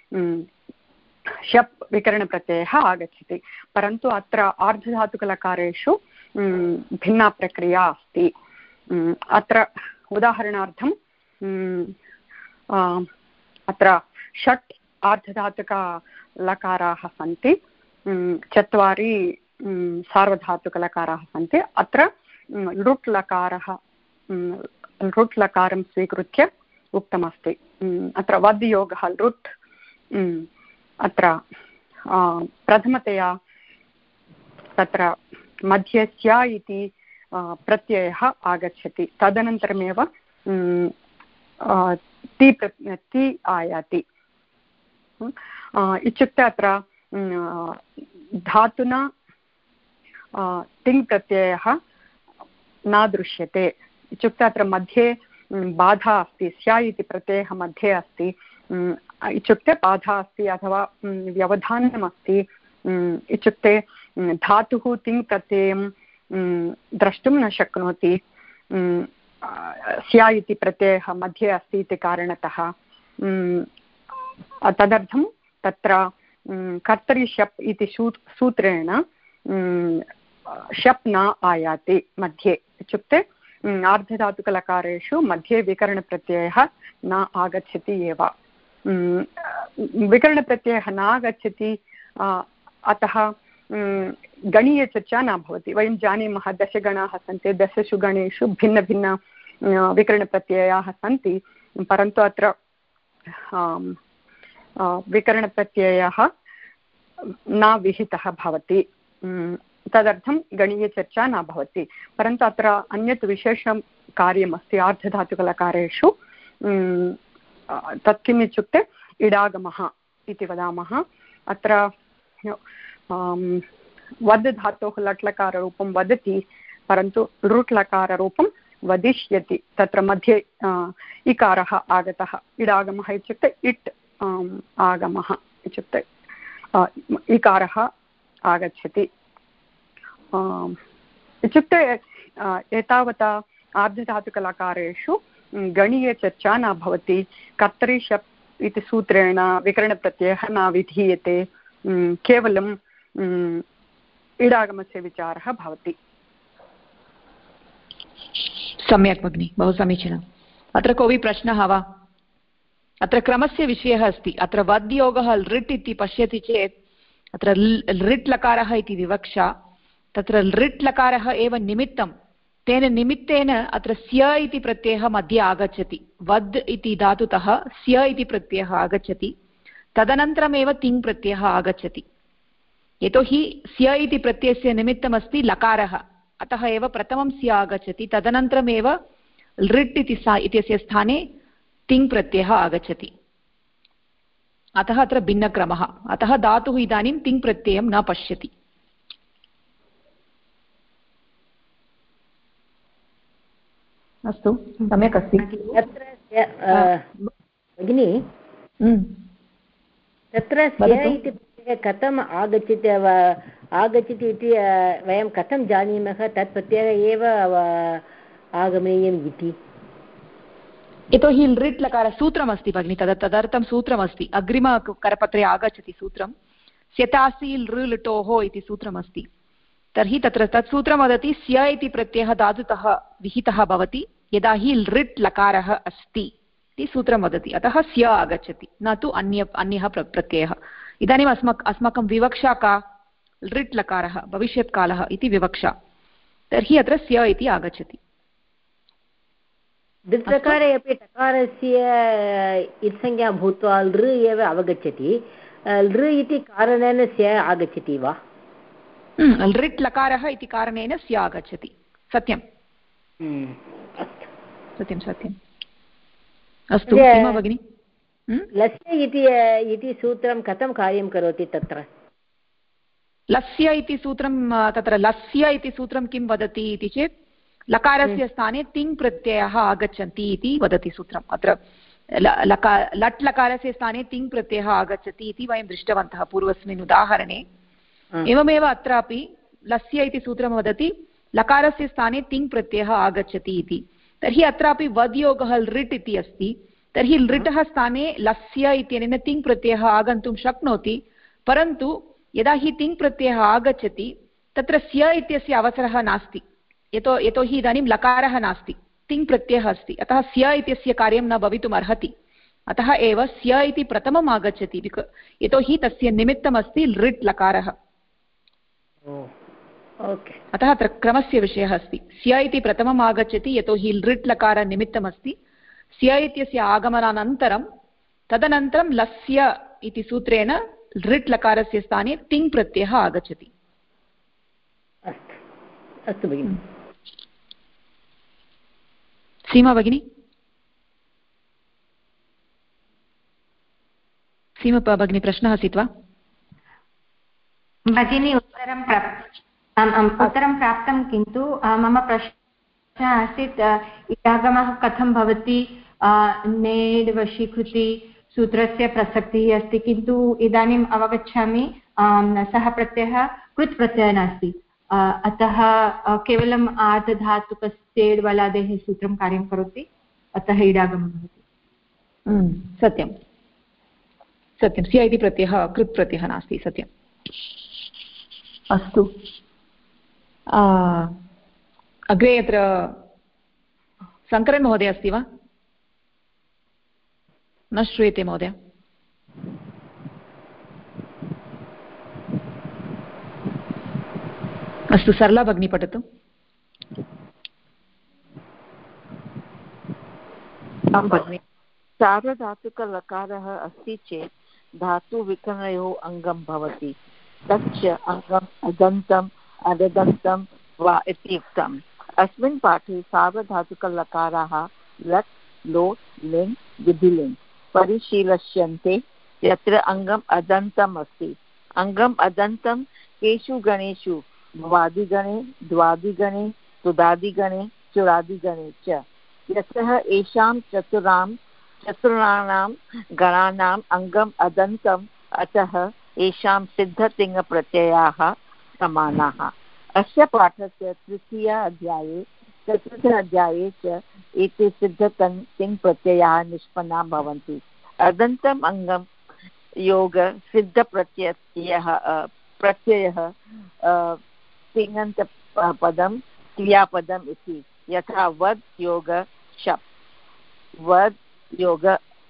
शप् विकरणप्रत्ययः आगच्छति। परन्तु अत्र आर्धधातुकलकारेषु भिन्ना प्रक्रिया अस्ति। अत्र उदाहरणार्थं अत्र षट् आर्धधातुकलकाराः सन्ति, 4 सार्वधातुकलकाराः सन्ति। अत्र लृट् लकारं स्वीकृत्य उक्तमस्ति। अत्र वद्योगः लृट्। अत्र प्रथमतया तत्र मध्ये स्या इति प्रत्ययः आगच्छति। तदनन्तरमेव ति आयाति। इत्युक्ते अत्र धातुना तिङ् प्रत्ययः न दृश्यते। इत्युक्ते अत्र मध्ये बाधा अस्ति। स्या इति प्रत्ययः मध्ये अस्ति, इत्युक्ते बाधा अस्ति अथवा व्यवधानमस्ति। इत्युक्ते धातुः तिङ् प्रत्ययं द्रष्टुं न शक्नोति। स्या इति प्रत्ययः मध्ये अस्ति इति कारणतः तदर्थं तत्र कर्तरि शप् इति सूत्रेण शप् न आयाति मध्ये। इत्युक्ते आर्धधातुकलकारेषु मध्ये विकरणप्रत्ययः न आगच्छति एव। विकरणप्रत्ययः न आगच्छति, अतः गणीयचर्चा न भवति। वयं जानीमः 10 गणाः सन्ति, 10 गणेषु भिन्नभिन्न विकरणप्रत्ययाः सन्ति, परन्तु अत्र विकरणप्रत्ययः न विहितः भवति। तदर्थं गणीयचर्चा न भवति। परन्तु अत्र अन्यत् विशेषं कार्यमस्ति आर्धधातुकलकारेषु। तत् किम् इत्युक्ते इडागमः इति वदामः। अत्र वद् धातोः लट्लकाररूपं वदति, परन्तु लृट्लकाररूपं वदिष्यति। तत्र मध्ये इकारः आगतः। इडागमः इत्युक्ते इट् आगमः इत्युक्ते इकारः आगच्छति इत्युक्ते एतावता आर्धधातुकलकारेषु गणीयचर्चा न भवति। कर्तरि शप् इति सूत्रेण विकरणप्रत्ययः न विधीयते, केवलं इडागमस्य विचारः भवति। सम्यक् भगिनि, बहु समीचीनम्। अत्र कोऽपि प्रश्नः वा? अत्र क्रमस्य विषयः अस्ति। अत्र वद्योगः लृट् इति पश्यति चेत् अत्र लृट् लकारः इति विवक्षा, तत्र लृट् लकारः एव निमित्तं, तेन निमित्तेन अत्र स्य इति प्रत्ययः मध्ये आगच्छति। वद् इति धातुतः स्य इति प्रत्ययः आगच्छति, तदनन्तरमेव तिङ् प्रत्ययः आगच्छति। यतोहि स्य इति प्रत्ययस्य निमित्तमस्ति लकारः, अतः एव प्रथमं स्य आगच्छति, तदनन्तरमेव लृट् इत्यस्य स्थाने तिङ् प्रत्ययः आगच्छति। अतः अत्र भिन्नक्रमः। अतः धातुः इदानीं तिङ् प्रत्ययं न पश्यति। अस्तु, सम्यक् अस्ति। भगिनि, तत्र कथम् आगच्छति इति वयं कथं जानीमः? तत् प्रत्ययः एव आगमनीयम् इति। यतोहि लृट् लकार सूत्रमस्ति भगिनि, तदर्थं सूत्रमस्ति। अग्रिमकरपत्रे आगच्छति सूत्रं, स्यतासि लृ लृटोः इति सूत्रमस्ति। तर्हि तत्र तत् सूत्रं वदति स्य इति प्रत्ययः धातुतः विहितः भवति यदा हि लृट् लकारः अस्ति इति सूत्रं वदति। अतः स्य आगच्छति, न तु अन्यः प्रत्ययः। इदानीम् अस्माकं विवक्षा का? लृट् लकारः, भविष्यत्कालः इति विवक्षा। तर्हि अत्र स्य इति आगच्छति। लृट् लकारे अपि टकारस्य इत्संज्ञा भूत्वा लृ एव अवगच्छति। लृ इति कारणेन स्य आगच्छति वा? लृट् लकारः इति कारणेन स्य आगच्छति। सत्यं, सत्यं सत्यम्। अस्तु, सीमा भगिनि, लस्य इति सूत्रं कथं कार्यं करोति? तत्र लस्य इति सूत्रं, तत्र लस्य इति सूत्रं किं वदति इति चेत् लकारस्य स्थाने तिङ् प्रत्ययः आगच्छन्ति इति वदति सूत्रम्। अत्र लट् लकारस्य स्थाने तिङ् प्रत्ययः आगच्छति इति वयं दृष्टवन्तः पूर्वस्मिन् उदाहरणे। एवमेव अत्रापि लस्य इति सूत्रं वदति लकारस्य स्थाने तिङ् प्रत्ययः आगच्छति इति। तर्हि अत्रापि वद्योगः लृट् इति अस्ति, तर्हि लृटः स्थाने लस्य इत्यनेन तिङ् प्रत्ययः आगन्तुं शक्नोति, परन्तु यदा हि तिङ् प्रत्ययः आगच्छति तत्र स्य इत्यस्य अवसरः नास्ति। यतोहि इदानीं लकारः नास्ति, तिङ् प्रत्ययः अस्ति, अतः स्य इत्यस्य कार्यं न भवितुम् अर्हति। अतः एव स्य इति प्रथमम् आगच्छति, यतोहि तस्य निमित्तमस्ति लृट् लकारः। अतः अत्र क्रमस्य विषयः अस्ति। स्य इति प्रथमम् आगच्छति यतोहि लृट् लकार निमित्तमस्ति। स्य इत्यस्य आगमनानन्तरं तदनन्तरं लस्य इति सूत्रेण लृट् लकारस्य स्थाने तिङ् प्रत्ययः आगच्छति। अस्तु भगिनि। सीमा भगिनी, सीमा भगिनी, प्रश्नः आसीत् वा? भगिनी, उत्तरं प्राप्तं, किन्तु मम प्रश्नः आसीत् इडागमः कथं भवति? नेड् वशीकृति सूत्रस्य प्रसक्तिः अस्ति, किन्तु इदानीम् अवगच्छामि सः प्रत्ययः कृत् प्रत्ययः नास्ति, अतः केवलम् आर्धधातुकस्येड् वलादेः सूत्रं कार्यं करोति, अतः इडागमः भवति। सत्यं सत्यं, स्य इति प्रत्ययः कृत् प्रत्ययः नास्ति, सत्यम्। अस्तु, अग्रे अत्र शङ्करन् महोदय अस्ति वा? न श्रूयते महोदय। अस्तु, सरला भगिनी पठतु। सार्वधातुकलकारः अस्ति चेत् धातुविकरणयोः अङ्गं भवति, तच्च अङ्गम् अदन्तम् अददन्तं वा इति उक्तम्। अस्मिन् पाठे सार्वधातुकलकाराः लट् लोट् लिङ् विधिलिङ् परिशीलयन्ते यत्र अङ्गम् अदन्तम् अस्ति। अङ्गम् अदन्तं केषु गणेषु? भवादिगणे, द्वादिगणे, तुदादिगणे, चुरादिगणे च। यतः येषां चतुर्णां गणानाम् अङ्गम् अदन्तम् अतः येषां सिद्धतिङ्प्रत्ययाः समानाः। अस्य पाठस्य तृतीय अध्याये चतुर्थ अध्याये च एते सिद्धतिङ्प्रत्ययाः निष्पन्नाः भवन्ति। अदन्तम् अङ्गं योग सिद्धप्रत्ययः तिङन्तपदं क्रियापदम् इति। यथा वद् योग शप्, वद् योग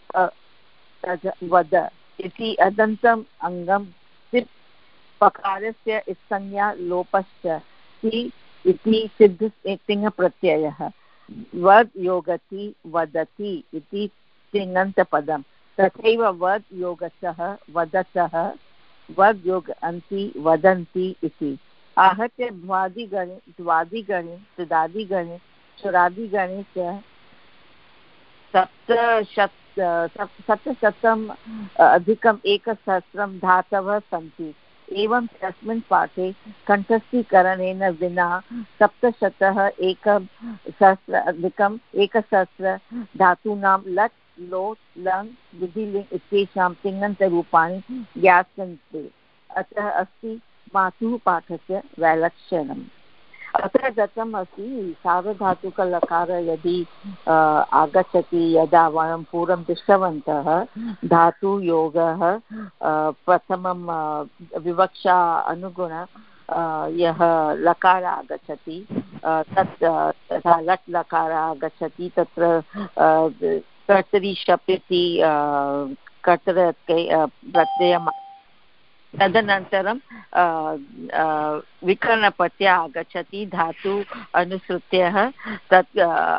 वद इति अदन्तम् अङ्गं सिप् पकारस्य संज्ञा लोपश्च ति इति सिद्ध तिङप्रत्ययः। वद् योगति वदति इति तिङन्तपदं। तथैव वद् योगतः वदतः, वद् योगन्ति वदन्ति इति। आहत्य द्वादिगणे, तुदादिगणे, चुरादिगणे च सप्तशतम् अधिकम् एकसहस्रं धातवः सन्ति। एवं तस्मिन् पाठे कण्ठस्थीकरणेन विना सप्तशतः एकसहस्र अधिकम् एकसहस्र धातूनां लट् लोट् लङ् विधिलिङ् इत्येषां तिङन्तरूपाणि ज्ञास्यन्ते। अतः अस्ति मातुः पाठस्य वैलक्षण्यम्। अत्र दत्तम् अस्ति सार्वधातुकलकार यदि आगच्छति, यदा वयं पूर्वं दृष्टवन्तः धातुयोगः प्रथमं विवक्षा अनुगुण यः लकार आगच्छति तत् तथा लट् लकार आगच्छति, तत्र कर्तरि शप् इति कर्तृ प्रत्ययम्। तदनन्तरं विकरणप्रत्ययः आगच्छति धातु अनुसृत्य। तत्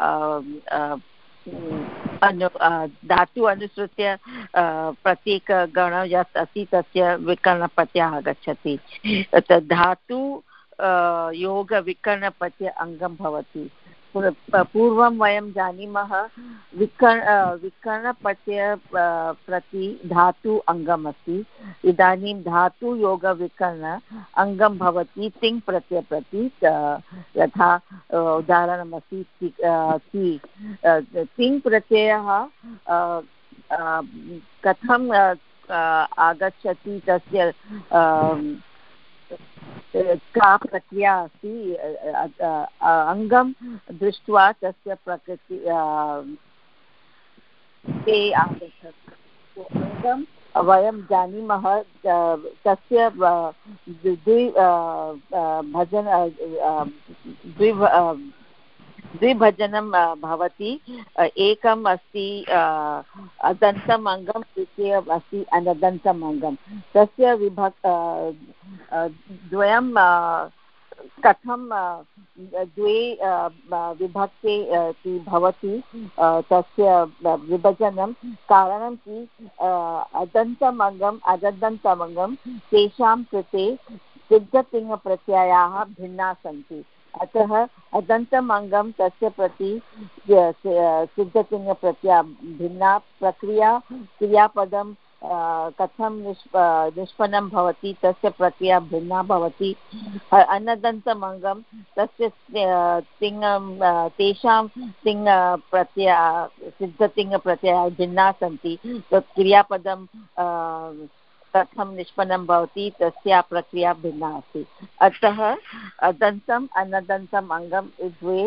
धातु अनुसृत्य प्रत्येकगण यत् अस्ति तस्य विकरणप्रत्ययः आगच्छति। धातु योगविकरणप्रत्यय अङ्गं भवति। पूर्वं वयं जानीमः विकरणप्रत्यय प्रति धातु अङ्गम् अस्ति। इदानीं धातु योगविकरण अङ्गं भवति तिङ् प्रत्यय प्रति। यथा उदाहरणमस्ति तिङ् प्रत्ययः कथं आगच्छति, तस्य का प्रक्रिया अस्ति अङ्गं दृष्ट्वा तस्य प्रकृति ते आगच्छति। अङ्गं वयं जानीमः तस्य द्विभजनं भवति। एकम् अस्ति अदन्तम् अङ्गं, द्वितीयम् अस्ति अनदन्तम् अङ्गं। तस्य द्वयं कथं द्वे विभक्ते भवति तस्य विभजनं। कारणं कि अदन्तम् अङ्गम् अदन्तम् अङ्गं तेषां कृते सिद्धतिङ्प्रत्ययाः भिन्नाः सन्ति। अतः अदन्तम् अङ्गं तस्य प्रति सिद्धतिङ्प्रत्ययः भिन्ना प्रक्रिया। क्रियापदं कथं निष्पन्नं भवति तस्य प्रक्रिया भिन्ना भवति। अनदन्तम् अङ्गं तस्य तेषां तिङ्प्रत्ययः सिद्धतिङ्प्रत्ययाः भिन्नाः सन्ति। तत् क्रियापदं कथं निष्पन्नं भवति तस्य प्रक्रिया भिन्ना अस्ति। अतः अदन्तम् अनदन्तम् अङ्गं द्वे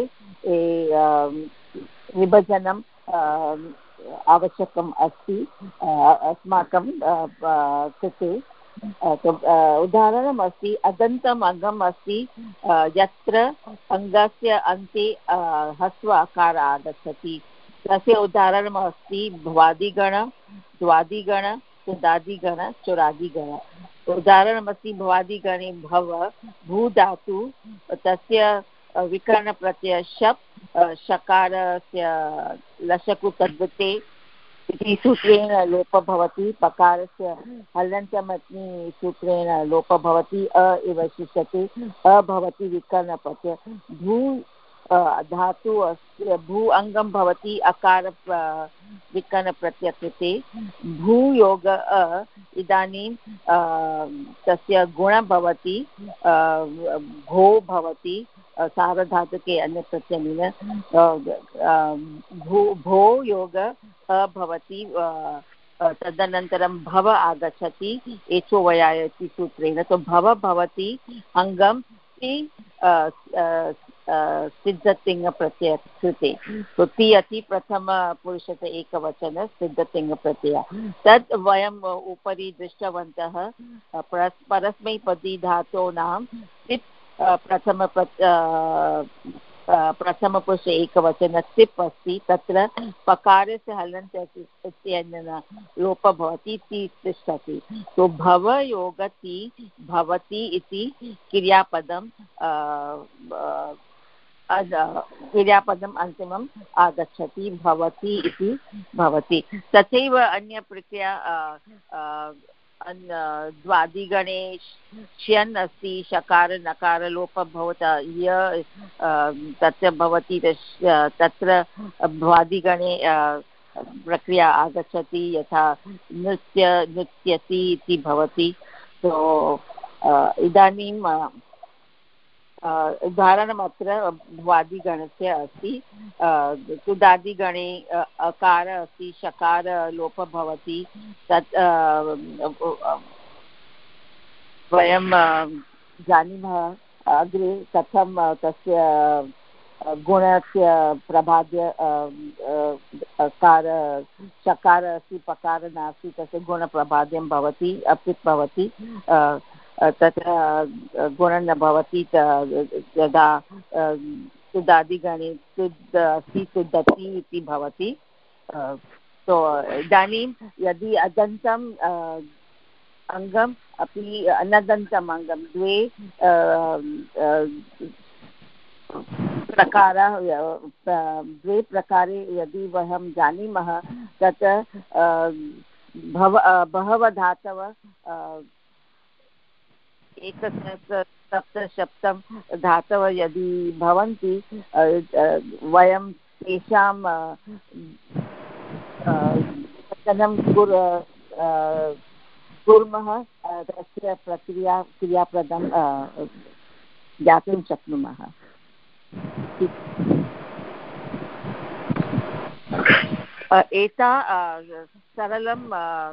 विभजनं आवश्यकम् अस्ति अस्माकं कृते। उदाहरणम् अस्ति अदन्तम् अङ्गम् अस्ति यत्र अङ्गस्य अन्ते ह्रस्व आकारः आगच्छति। तस्य उदाहरणम् अस्ति भवादिगण, द्वादिगण, तुदादिगण, चुरादिगण। उदाहरणमस्ति भवादिगणे भव भू धातु, तस्य विकरणप्रत्यय शप्, शकारस्य लशकु तद्वते इति सूत्रेण लोपः भवति। पकारस्य हलन्तमत्नि सूत्रेण लोपः भवति। इव शिष्यते भवति विकरणप्रत्यय। भू धातु अस्ति भू अङ्गं भवति अकार विकरणप्रत्ययकृते भूयोग इदानीं तस्य गुणः भवति भो भवति सार्वधातुके अन्यप्रत्ययेन भो योग भवति तदनन्तरं भव आगच्छति एचो वयाय इति सूत्रेण तो भव भवति अङ्गं सिद्धतिङ्गप्रत्यय कृते तो ति अति प्रथमपुरुषस्य एकवचन सिद्धतिङ्गप्रत्यय तद् वयम् उपरि दृष्टवन्तः परस्मैपदी धातूनां प्रथमपुरुष एकवचन तिप् अस्ति तत्र पकारस्य हलन्त इत्यनेन लोपः भवति ति तिष्ठति तो भवयोगति भवति इति क्रियापदं अन्तिमम् आगच्छति भवति इति भवति तथैव अन्यप्रत्यय द्वादिगणे श्यन् अस्ति शकार नकार लोपः भवता य तत्र भवति तत्र द्वादिगणे प्रक्रिया आगच्छति यथा नृत्यति इति भवति तो इदानीं उदाहरणमत्र द्वादिगणस्य अस्ति तुदादिगणे अकार अस्ति शकार लोपः भवति तत् वयं जानीमः अग्रे कथं तस्य गुणस्य प्रभाद्य कार शकार अस्ति पकार नास्ति तस्य गुणप्रभाद्यं भवति अपित् भवति तत्र गुणः न भवति यदा तुदादिगणे तुद् अस्ति तुदति इति भवति तो इदानीं यदि अदन्तम् अङ्गम् अपि अनदन्तम् अङ्गं द्वे प्रकाराः द्वे प्रकारे यदि वयं जानीमः तत् बहवः धातवः एकसप्तशतं धातवः यदि भवन्ति वयं तेषां रचनं कुर्मः तस्य क्रियापदं ज्ञातुं शक्नुमः एता सरलं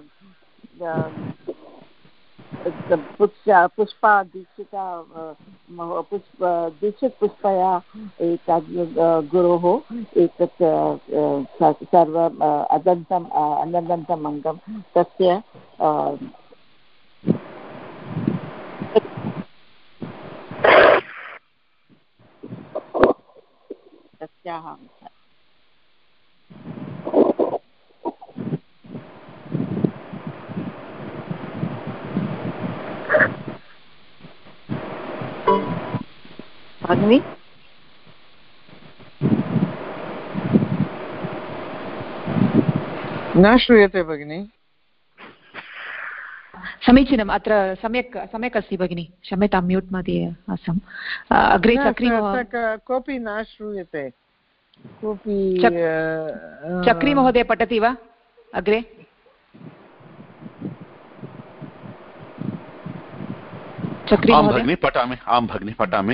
पुष्पा दीक्षिता दीक्षित पुष्पया एतद् गुरोः एतत् सर्व अदन्तम् अनदन्तम् अङ्गं तस्य तस्याः भगिनी न श्रूयते भगिनी समीचीनम् अत्र सम्यक् अस्ति भगिनि क्षम्यतां म्यूट् मध्ये आसम् अग्रे कोऽपि न श्रूयते कोऽपि चक्री महोदय पठति वा अग्रे चक्री महोदय पठामि आं भगिनि पठामि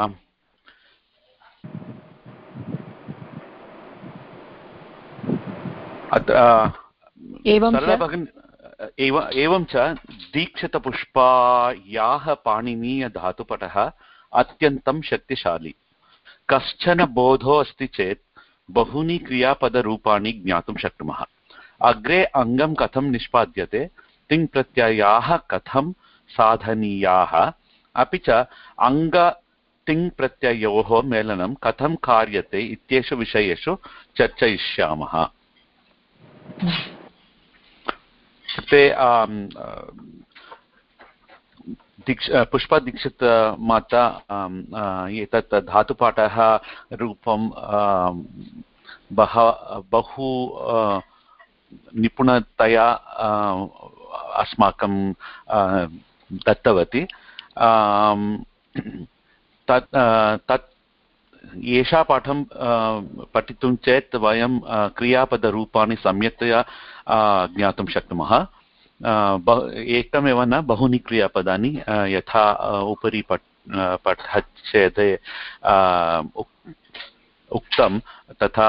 एवं च दीक्षितपुष्पायाः पाणिनीयधातुपटः अत्यन्तं शक्तिशाली कश्चन बोधो अस्ति चेत् बहूनि क्रियापदरूपाणि ज्ञातुं शक्नुमः अग्रे अङ्गं कथं निष्पाद्यते तिङ् प्रत्ययाः कथं साधनीयाः अपि च अङ्ग तिङ् प्रत्ययोः मेलनं कथं कार्यते इत्येषु विषयेषु चर्चयिष्यामः ते पुष्पदीक्षित माता एतत् धातुपाठः रूपं बहु निपुणतया अस्माकं दत्तवती तत् एषा पाठं पठितुं चेत् वयं क्रियापदरूपाणि सम्यक्तया ज्ञातुं शक्नुमः। एकमेव न, बहूनि क्रियापदानि यथा उपरि पठत् चेत् उक्तं तथा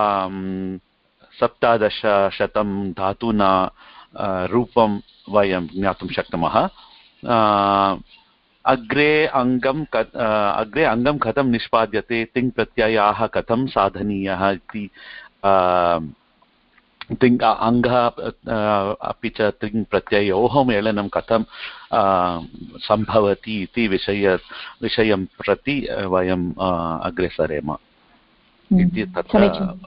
1700 धातूना रूपं वयं ज्ञातुं शक्नुमः। अग्रे अङ्गं कथं निष्पाद्यते, तिङ् प्रत्ययाः कथं साधनीयः इति अङ्गः अपि च तिङ् प्रत्ययोः मेलनं कथं सम्भवति इति विषयं प्रति वयम् अग्रे सरेम इति तत्र।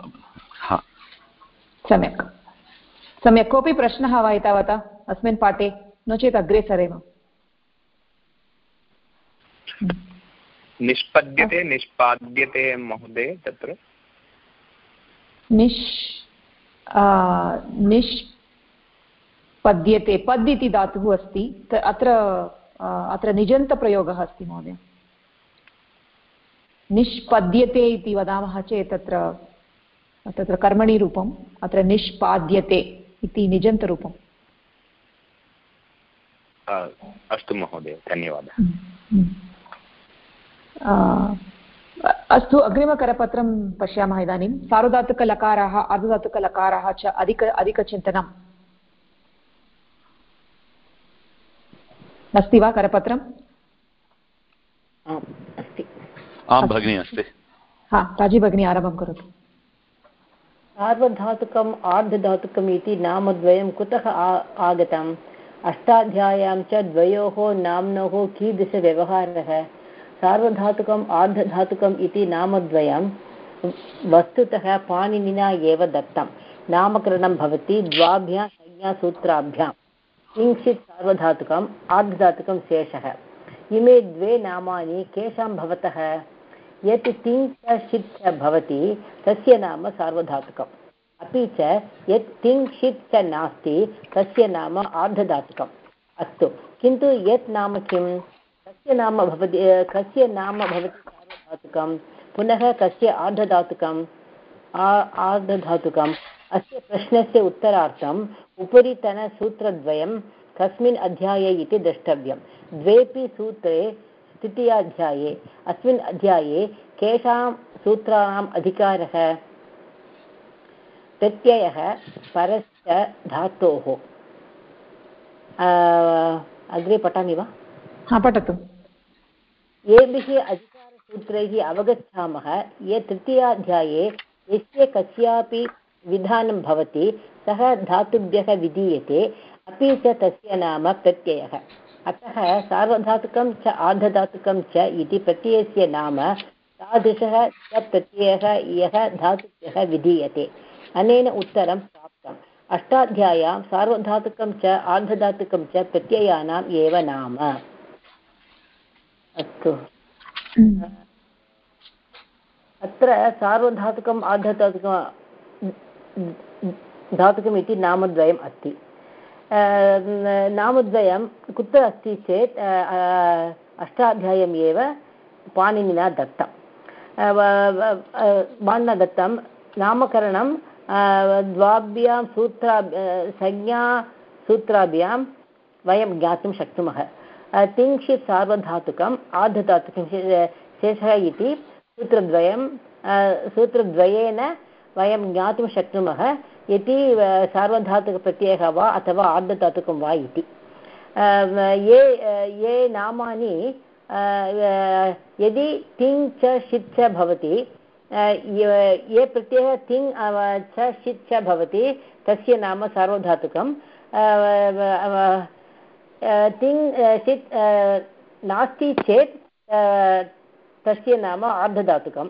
सम्यक् सम्यक्। कोऽपि प्रश्नः वा एतावता अस्मिन् पाठे? नो चेत् अग्रे सरेम। निष्पद्यते निष्पाद्यते महोदय, तत्र निष्पद्यते, पद् इति धातुः अस्ति, अत्र निजन्तप्रयोगः अस्ति महोदय। निष्पद्यते इति वदामः चेत् तत्र कर्मणि रूपम्, अत्र निष्पाद्यते इति निजन्तरूपम्। अस्तु महोदय, धन्यवादः। अस्तु, अग्रिमकरपत्रं पश्यामः इदानीं। सार्वधातुकलकाराः आर्धधातुकलकाराः च अधिकचिन्तनम् अस्ति वा करपत्रम्? आं भगिनी अस्ति। हा, राजी भगिनी आरम्भं करोतु। सार्वधातुकम् आर्धधातुकम् इति नामद्वयं कुतः आगतम्? अष्टाध्याय्यां च द्वयोः नाम्नोः कीदृशव्यवहारः? सार्वधातुकम् आर्धधातुकम् इति नामद्वयं वस्तुतः पाणिनिना एव दत्तं। नामकरणं भवति द्वाभ्यां संज्ञासूत्राभ्यां। किञ्चित् सार्वधातुकम् आर्धधातुकं शेषः। इमे द्वे नामानि केषां भवतः? यत् तिङ् च षित् च भवति तस्य नाम सार्वधातुकम्। अपि च यत् तिङ् षित् च नास्ति तस्य नाम आर्धधातुकम्। अस्तु, किन्तु यत् नाम किम्? कस्य नाम भवति सार्वधातुकं? पुनः कस्य आर्धधातुकम्? अस्य प्रश्नस्य उत्तरार्थम् उपरितनसूत्रद्वयं कस्मिन् अध्याये इति द्रष्टव्यं। द्वेपि सूत्रे तृतीयाध्याये। अस्मिन् अध्याये केषां सूत्राणाम् अधिकारः? प्रत्ययः परस्य धातोः। अग्रे पठामि वा? हा, पठतु। एभिः अधिकारसूत्रैः अवगच्छामः यत् तृतीयाध्याये यस्य कस्यापि विधानं भवति सः धातुभ्यः विधीयते, अपि च तस्य नाम प्रत्ययः। अतः सार्वधातुकं च आर्धधातुकं च इति प्रत्ययस्य नाम तादृशः च प्रत्ययः यः धातुभ्यः विधीयते। अनेन उत्तरं प्राप्तम्। अष्टाध्याय्यां सार्वधातुकं च आर्धधातुकं च प्रत्ययानाम् एव नाम। अस्तु, अत्र सार्वधातुकम् आर्धधातुकम् इति नामद्वयम् अस्ति। नामद्वयं कुत्र अस्ति चेत् अष्टाध्याय्यम् एव पाणिनिना दत्तं। नामकरणं द्वाभ्यां संज्ञासूत्राभ्यां वयं ज्ञातुं शक्नुमः। तिङ्क्षित् सार्वधातुकम् आर्धधातुकं शेषः इति सूत्रद्वयेन वयं ज्ञातुं शक्नुमः इति सार्वधातुकप्रत्ययः वा अथवा आर्धधातुकं वा इति। ये नामानि यदि तिङ् च षित् च भवति, ये प्रत्ययः तिङ् च षित् च भवति तस्य नाम सार्वधातुकं। तिङ् षित् नास्ति चेत् तस्य नाम आर्धधातुकं।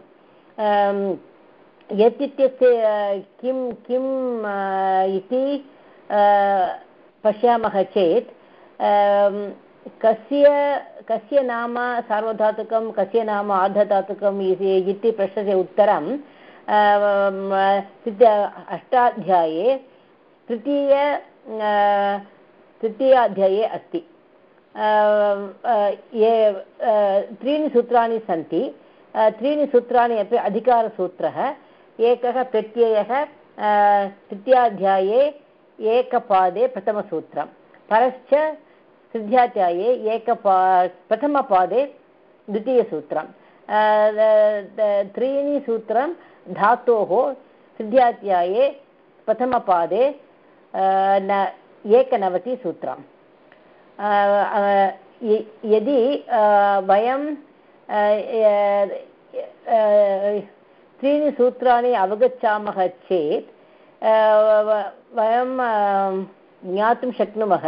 यत् इत्युक्ते किं इति पश्यामः चेत् कस्य नाम सार्वधातुकं कस्य नाम आर्धधातुकम् इति प्रश्नस्य उत्तरं अष्टाध्याये तृतीयाध्याये अस्ति। ये त्रीणि सूत्राणि सन्ति। त्रीणि सूत्राणि अपि अधिकारसूत्रः एकः प्रत्ययः तृतीयाध्याये एकपादे प्रथमसूत्रं परश्च तृतीयाध्याये प्रथमपादे द्वितीयसूत्रं त्रीणि सूत्रं धातोः तृतीयाध्याये प्रथमपादे 91सूत्रं यदि वयं त्रीणि सूत्राणि अवगच्छामः चेत् वयं ज्ञातुं शक्नुमः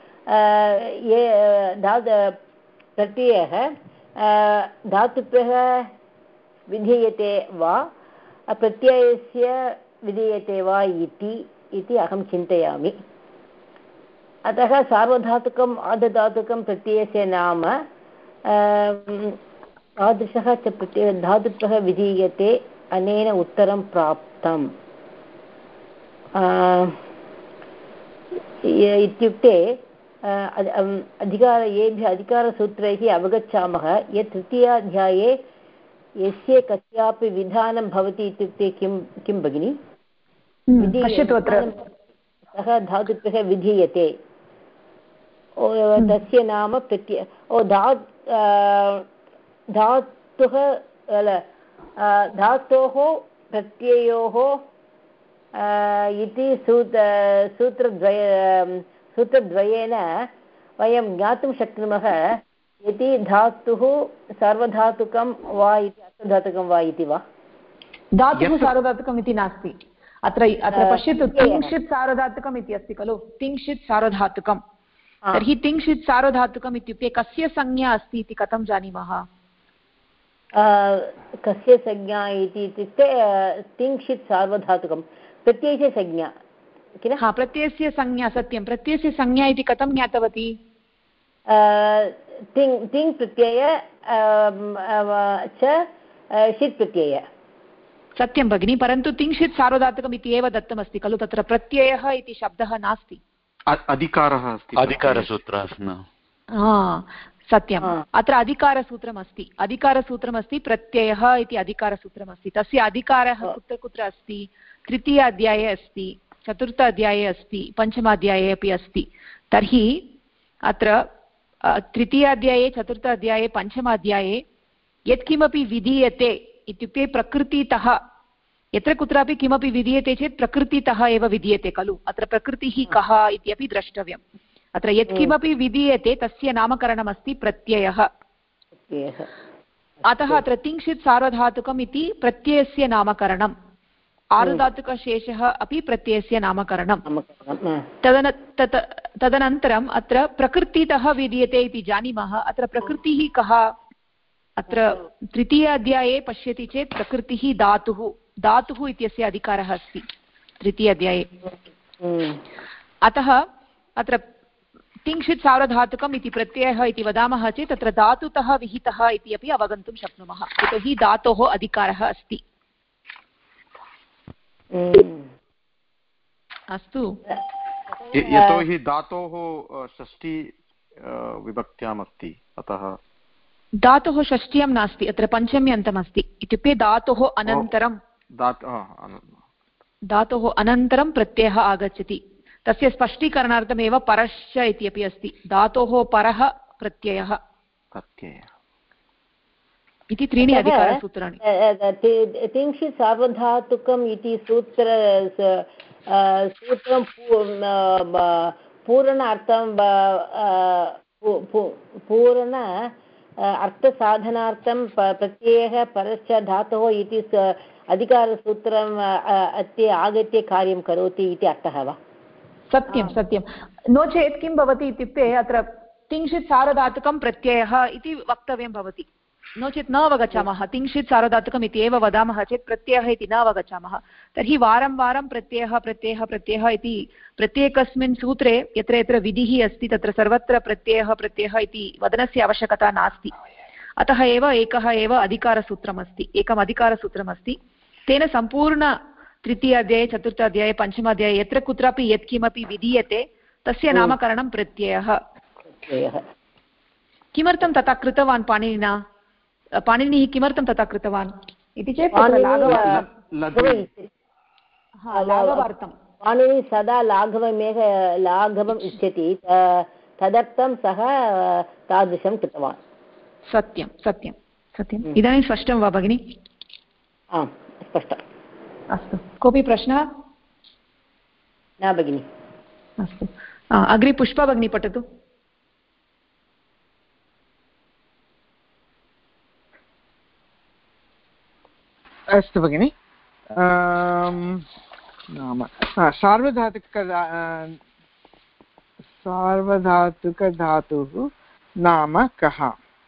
प्रत्ययः धातुभ्यः विधीयते वा प्रत्ययस्य विधीयते वा इति अहं चिन्तयामि। अतः सार्वधातुकम् आर्धधातुकं प्रत्ययस्य नाम तादृशः च प्रत्ययः धातुभ्यः विधीयते अनेन उत्तरं प्राप्तम् इत्युक्ते येभ्यः अधिकारसूत्रैः अवगच्छामः यत् तृतीयाध्याये यस्य कस्यापि विधानं भवति इत्युक्ते किं भगिनि सः धातुभ्यः विधीयते तस्य नाम प्रत्यय धातोः प्रत्ययोः इति सूत्रद्वयेन वयं ज्ञातुं शक्नुमः यदि धातुः सार्वधातुकं वा इति अर्थधातुकं वा इति वा। धातुः सार्वधातुकम् इति नास्ति अत्र पश्यतु तिंशित् सार्वधातुकम् इति अस्ति खलु तिंशित् सार्वधातुकं तर्हि तिंशित् सार्वधातुकम् इत्युक्ते कस्य संज्ञा अस्ति इति कथं जानीमः कस्य संज्ञा इत्युक्ते तिंशित् सार्वधातुकं प्रत्ययस्य संज्ञा किल प्रत्ययस्य संज्ञा सत्यं प्रत्ययस्य संज्ञा इति कथं ज्ञातवती तिङ् प्रत्यय च षित् प्रत्यय सत्यं भगिनि परन्तु तिंशित् सार्वधातुकम् इति एव दत्तमस्ति खलु तत्र प्रत्ययः इति शब्दः नास्ति अधिकारः अस्ति अधिकारसूत्रः सत्यम् अत्र अधिकारसूत्रमस्ति प्रत्ययः इति अधिकारसूत्रमस्ति तस्य अधिकारः कुत्र कुत्र अस्ति तृतीयाध्याये अस्ति चतुर्थाध्याये अस्ति पञ्चमाध्याये अपि अस्ति तर्हि अत्र तृतीयाध्याये चतुर्थाध्याये पञ्चमाध्याये यत्किमपि विधीयते इत्युक्ते प्रकृतितः यत्र कुत्रापि किमपि विधीयते चेत् प्रकृतितः एव विधीयते खलु अत्र प्रकृतिः कः इत्यपि द्रष्टव्यम् अत्र यत्किमपि विधीयते तस्य नामकरणमस्ति प्रत्ययः अतः अत्र तिंशित् सार्वधातुकम् इति प्रत्ययस्य नामकरणम् आर्धधातुकशेषः अपि प्रत्ययस्य नामकरणं तदनन्तरम् अत्र प्रकृतितः विधीयते इति जानीमः अत्र प्रकृतिः कः अत्र तृतीयाध्याये पश्यति चेत् प्रकृतिः धातुः इत्यस्य अधिकारः अस्ति तृतीयाध्याये अतः अत्र तिंशित् सार्वधातुकम् इति प्रत्ययः इति वदामः चेत् तत्र धातुतः विहितः इति अपि अवगन्तुं शक्नुमः यतोहि धातोः अधिकारः अस्ति अस्तु यतोहि धातोः षष्ठी विभक्त्याम् अस्ति अतः धातोः षष्ट्यां नास्ति अत्र पञ्चम्यन्तमस्ति इत्युक्ते धातोः अनन्तरं प्रत्ययः आगच्छति तस्य स्पष्टीकरणार्थमेव परश्च इत्यपि अस्ति धातोः परः प्रत्ययः इति त्रीणि अधिकारसूत्राणि तिंशित् सार्वधातुकम् इति सूत्रं पूर्ण अर्थसाधनार्थं प्रत्ययः परश्च धातोः इति अधिकारसूत्रम् अद्य आगत्य कार्यं करोति इति अर्थः वा सत्यं सत्यं नो चेत् किं भवति इत्युक्ते अत्र तिंशित् सार्वधातुकं प्रत्ययः इति वक्तव्यं भवति नो चेत् न अवगच्छामः तिंशित् सार्वधातुकम् इति एव वदामः चेत् प्रत्ययः इति न अवगच्छामः तर्हि वारं वारं प्रत्ययः इति प्रत्येकस्मिन् सूत्रे यत्र यत्र विधिः अस्ति तत्र सर्वत्र प्रत्ययः इति वदनस्य आवश्यकता नास्ति अतः एव एकम् अधिकारसूत्रमस्ति तेन सम्पूर्ण तृतीयाध्याये चतुर्थाध्याये पञ्चमाध्याये यत्र कुत्रापि यत्किमपि विधीयते तस्य नामकरणं प्रत्ययः किमर्थं तथा कृतवान् पाणिनिना पाणिनिः किमर्थं तथा कृतवान् इति चेत् लाघवार्थं पाणिनिः सदा लाघवम् इच्छति, तदर्थं सः तादृशं कृतवान्। सत्यं सत्यं सत्यम्। इदानीं स्पष्टं वा भगिनि? आम्, स्पष्टम्। अस्तु, कोऽपि प्रश्नः? न भगिनि। अस्तु, अग्रे पुष्पा भगिनी पठतु। अस्तु भगिनि। नाम सार्वधातुकधातुः नाम कः?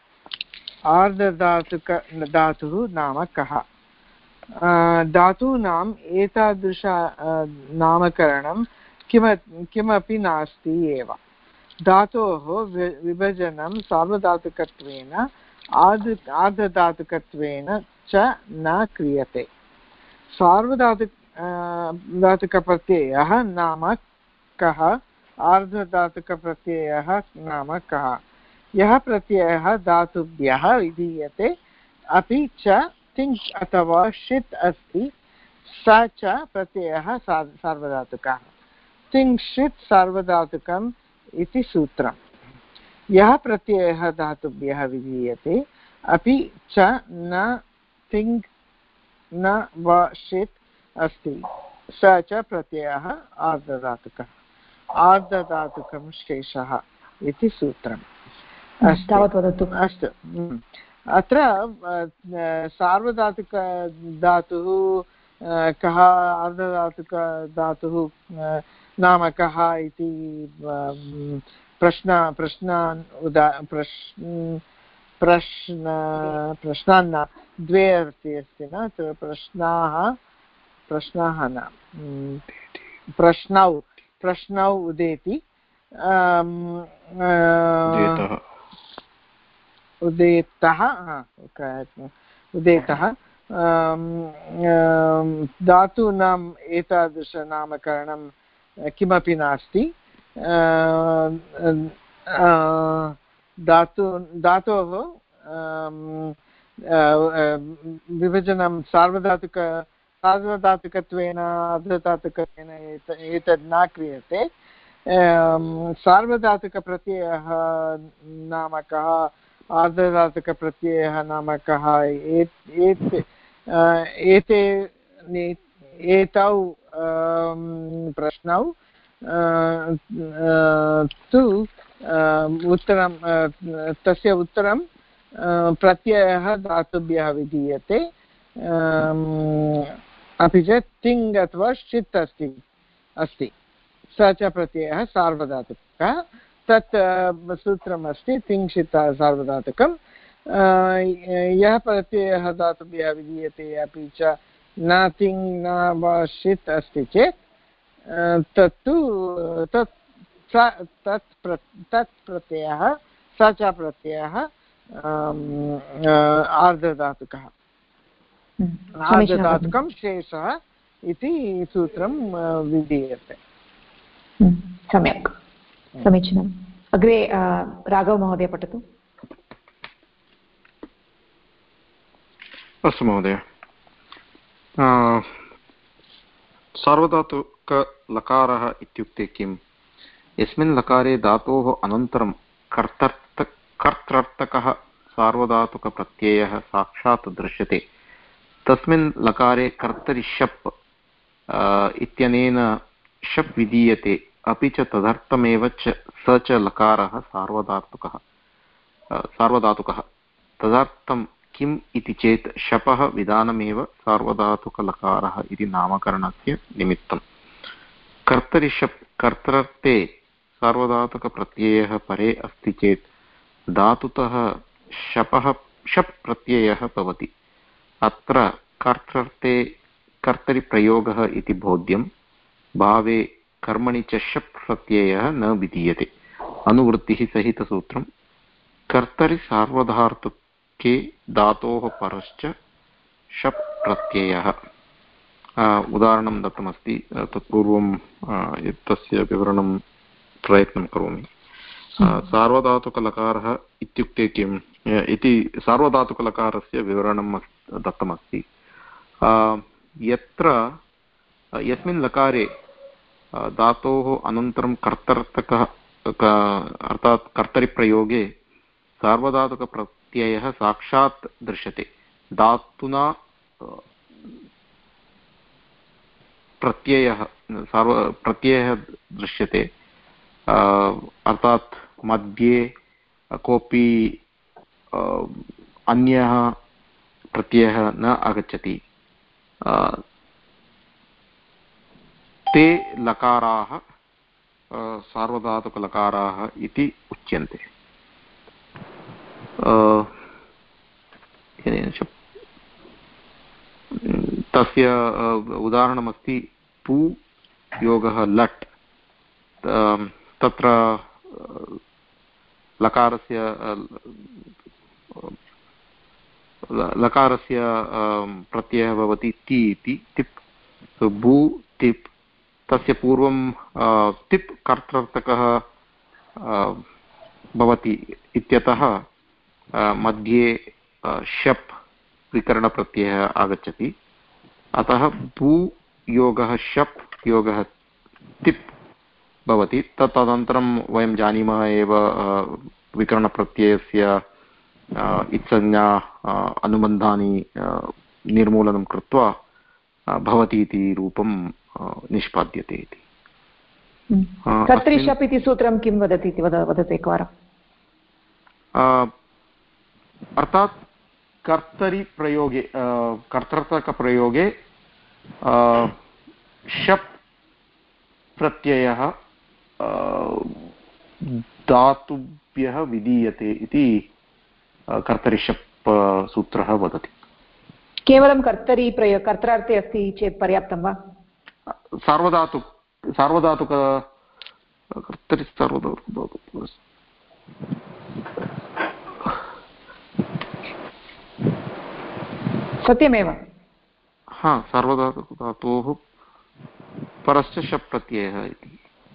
आर्धधातुकधातुः नाम कः? धातूनाम् एतादृश नामकरणं किमपि नास्ति एव। धातोः विभजनं सार्वधातुकत्वेन आर्धधातुकत्वेन च न क्रियते। सार्वधातुकप्रत्ययः नाम कः? आर्धधातुकप्रत्ययः नाम कः? यः प्रत्ययः धातुभ्यः विधीयते अपि च तिङ् अथवा षित् अस्ति, स च प्रत्ययः सार्वधातुकः। तिङ्षित् सार्वधातुकम् इति सूत्रम्। यः प्रत्ययः धातुभ्यः विधीयते अपि च न तिङ् न वा षित् अस्ति, स च प्रत्ययः आर्धधातुकः। आर्धधातुकं शेषः इति सूत्रम्। अस्तु, अत्र सार्वधातुकधातुः कः, आर्धधातुकधातुः नाम कः इति प्रश्नान् द्वे अस्ति न, प्रश्नाः न, प्रश्नौ उदेति उदेतः धातूनाम् एतादृशनामकरणं किमपि नास्ति। धातोः विभजनं सार्वधातुकत्वेन अर्धधातुकत्वेन एतद् न क्रियते। सार्वधातुकप्रत्ययः नाम कः, आर्धधातुकप्रत्ययः नाम कः, एतौ प्रश्नौ तु उत्तरं, तस्य उत्तरं प्रत्ययः धातुभ्यः विधीयते अपि च तिङ् अथवा षित् अस्ति, स च प्रत्ययः सार्वधातुकः। तत् सूत्रमस्ति तिङ्षित् सार्वधातुकं। यः प्रत्ययः धातुभ्यः विधीयते अपि च न तिङ् न वा षित् अस्ति चेत् तत् प्रत्ययः, स च प्रत्ययः आर्धधातुकः, आर्धधातुकं शेषः इति सूत्रं विधीयते। सम्यक्, समीचीनम्। अग्रे राघव महोदय पठतु। अस्तु महोदय। सार्वधातुकलकारः इत्युक्ते किम्? यस्मिन् लकारे धातोः अनन्तरं कर्तृर्थकः सार्वधातुकप्रत्ययः साक्षात् दृश्यते, तस्मिन् लकारे कर्तरि शप् इत्यनेन शप् विधीयते, अपि च तदर्थमेव च स च लकारः सार्वधातुकः। तदर्थं किम् इति चेत् शपः विधानमेव सार्वधातुकलकारः इति नामकरणस्य निमित्तम्। कर्तरि शप् कर्तृर्थे सार्वधातुकप्रत्ययः परे अस्ति चेत् धातुतः शप् प्रत्ययः भवति। अत्र कर्तृर्थे कर्तरिप्रयोगः इति बोध्यं। भावे कर्मणि च शप् प्रत्ययः न विधीयते। अनुवृत्तिः सहितसूत्रं कर्तरि सार्वधातुके धातोः परश्च शप् प्रत्ययः। उदाहरणं दत्तमस्ति, तत्पूर्वं तस्य विवरणं प्रयत्नं करोमि। सार्वधातुकलकारः इत्युक्ते किम् इति सार्वधातुकलकारस्य विवरणं दत्तमस्ति। यस्मिन् लकारे धातोः अनन्तरं कर्तर्थकः अर्थात् कर्तरिप्रयोगे सार्वधातुकप्रत्ययः साक्षात् दृश्यते, धातुना प्रत्ययः दृश्यते, अर्थात् मध्ये कोऽपि अन्यः प्रत्ययः न आगच्छति, ते लकाराः सार्वधातुकलकाराः इति उच्यन्ते। तस्य उदाहरणमस्ति पू योगः लट्। तत्र लकारस्य प्रत्ययः भवति ति इति तिप्, भू तिप्। तस्य पूर्वं तिप् कर्तृर्थकः भवति इत्यतः मध्ये शप् विकरणप्रत्ययः आगच्छति, अतः भू योगः शप् योगः तिप् भवति। तदनन्तरं वयं जानीमः एव विकरणप्रत्ययस्य इत्संज्ञा अनुबन्धानि निर्मूलनं कृत्वा भवति इति रूपं निष्पाद्यते इति। कर्तरिशप् इति सूत्रं किं वदति इति वदतु एकवारम्। अर्थात् कर्तरिप्रयोगे कर्तृर्थकप्रयोगे शप् प्रत्ययः धातुभ्यः विधीयते इति कर्तरिशप् सूत्रः वदति। केवलं कर्तरार्थे अस्ति चेत् पर्याप्तं वा? सार्वधातुक कर्तरि सार्वधातुक सत्यमेव। हा, सार्वधातुकधातोः परश्च शप् प्रत्ययः इति।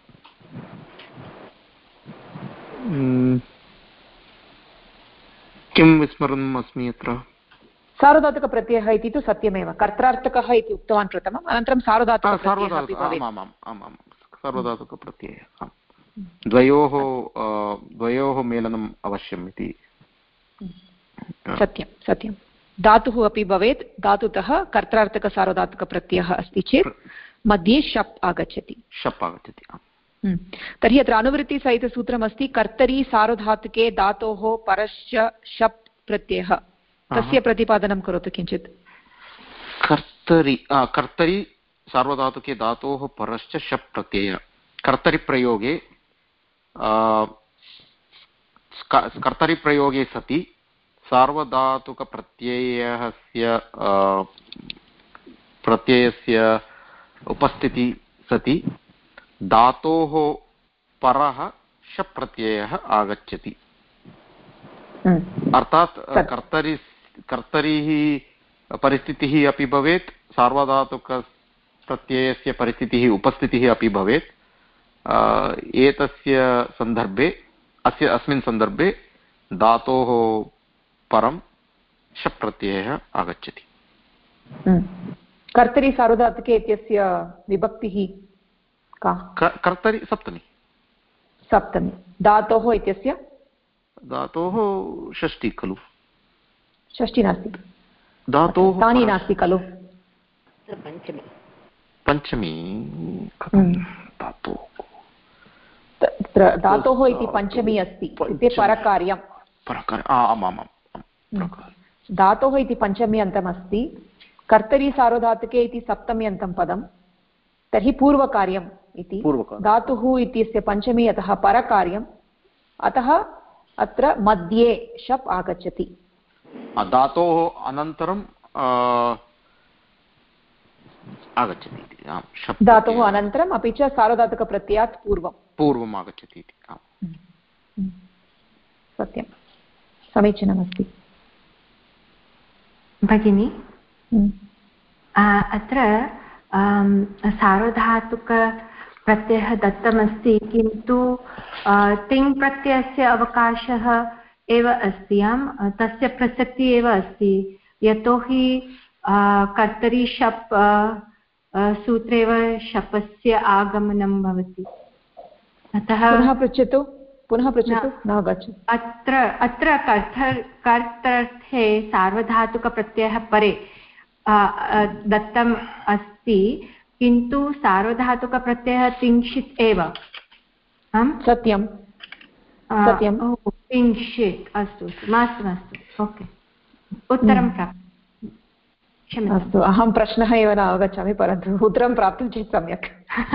किं विस्मरणम् अस्मि अत्र? सार्वधातुकप्रत्ययः इति तु सत्यमेव, कर्त्रार्थकः इति उक्तवान् प्रथमम्, अनन्तरं सार्वधातुकप्रत्ययः सार्वधातुकप्रत्ययः द्वयोः मेलनम् अवश्यम् इति। सत्यं धातुः अपि भवेत्, धातुतः कर्त्रार्थकसार्वधातुकप्रत्ययः अस्ति चेत् मध्ये शप् आगच्छति। तर्हि अत्र अनुवृत्तिसहितसूत्रमस्ति कर्तरि सार्वधातुके धातोः परश्च शप् प्रत्ययः, तस्य प्रतिपादनं करोतु किञ्चित्। कर्तरि सार्वधातुके धातोः परश्च शप् प्रत्ययः। कर्तरिप्रयोगे कर्तरिप्रयोगे सति प्रत्ययस्य उपस्थिति सति धातोः परः शप् प्रत्ययः आगच्छति। अर्थात् कर्तरिः परिस्थितिः अपि भवेत्, सार्वधातुकप्रत्ययस्य परिस्थितिः उपस्थितिः अपि भवेत्। एतस्य सन्दर्भे अस्मिन् सन्दर्भे धातोः परं शप् प्रत्ययः आगच्छति। कर्तरि सार्वधातुके इत्यस्य विभक्तिः का? कर्तरि सप्तमी। धातोः इत्यस्य धातोः षष्ठी खलु? षष्ठी नास्ति, धातोः तानि नास्ति खलु? पञ्चमी धातोः इति पञ्चमी अस्ति, इत्युक्ते परकार्यं। धातोः इति पञ्चमी अन्तमस्ति, कर्तरि सार्वधातुके इति सप्तमी अन्तं पदं, तर्हि पूर्वकार्यम् इति। धातुः इत्यस्य पञ्चमी अतः परकार्यम्, अतः अत्र मध्ये शप् आगच्छति। धातोः अनन्तरं आगच्छति, धातोः अनन्तरम् अपि च सार्वधातुकप्रत्ययात् पूर्वम् आगच्छति इति। सत्यं, समीचीनमस्ति भगिनी। अत्र सार्वधातुक प्रत्ययः दत्तमस्ति किन्तु तिङ् प्रत्ययस्य अवकाशः एव अस्ति तस्य प्रसक्तिः एव अस्ति यतोहि कर्तरि शप् सूत्रे एव शपस्य आगमनं भवति अतः पुनः पृच्छतु न अवगच्छतु। अत्र कर्तर्थे सार्वधातुकप्रत्ययः परे दत्तम् अस्ति किन्तु सार्वधातुकप्रत्ययः तिङ्क्षित् एव। सत्यं तिङ्क्षित् अस्तु मास्तु मास्तु ओके उत्तरं प्राप्तम्। अस्तु अहं प्रश्नः एव न अवगच्छामि परन्तु उत्तरं प्राप्तं चेत् सम्यक्।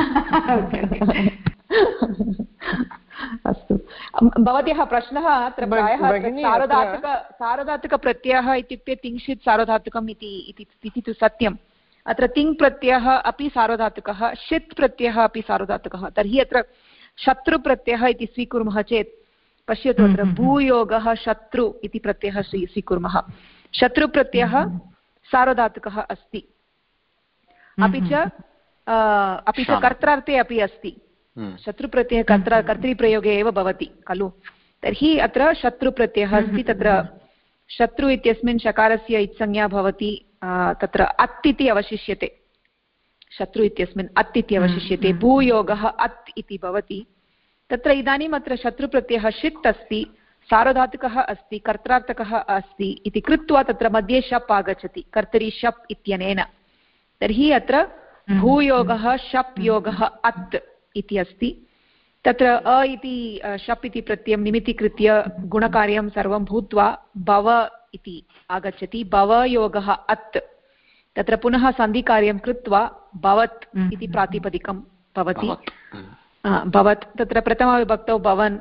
अस्तु भवत्याः प्रश्नः अत्र प्रायः सार्वधातुकप्रत्ययः इत्युक्ते तिङ्क्षित् सार्वधातुकम् इति तु सत्यम्। अत्र तिङ् प्रत्ययः अपि सार्वधातुकः षित् प्रत्ययः अपि सार्वधातुकः। तर्हि अत्र शत्रुप्रत्ययः इति स्वीकुर्मः चेत् पश्यतु अत्र भूयोगः शत्रु इति प्रत्ययः स्वीकुर्मः। शत्रुप्रत्ययः सार्वधातुकः अस्ति अपि च कर्त्रार्थे अपि अस्ति। शत्रुप्रत्ययः कर्तृप्रयोगे एव भवति खलु। तर्हि अत्र शत्रुप्रत्ययः अस्ति। तत्र शत्रु इत्यस्मिन् शकारस्य इत्संज्ञा भवति तत्र अत् इति अवशिष्यते। शत्रु इत्यस्मिन् अत् इति अवशिष्यते भूयोगः अत् इति भवति। तत्र इदानीम् अत्र शत्रुप्रत्ययः षित् अस्ति सार्वधातुकः अस्ति कर्त्रार्थकः अस्ति इति कृत्वा तत्र मध्ये शप् आगच्छति कर्तरि शप् इत्यनेन। तर्हि अत्र भूयोगः शप् योगः अत् इति अस्ति। तत्र अ इति शप् इति प्रत्ययं निमित्तीकृत्य गुणकार्यं सर्वं भूत्वा भव इति आगच्छति भवयोगः अत्। तत्र पुनः सन्धिकार्यं कृत्वा भवत् इति प्रातिपदिकं भवति। भवत् तत्र प्रथमविभक्तौ भवन्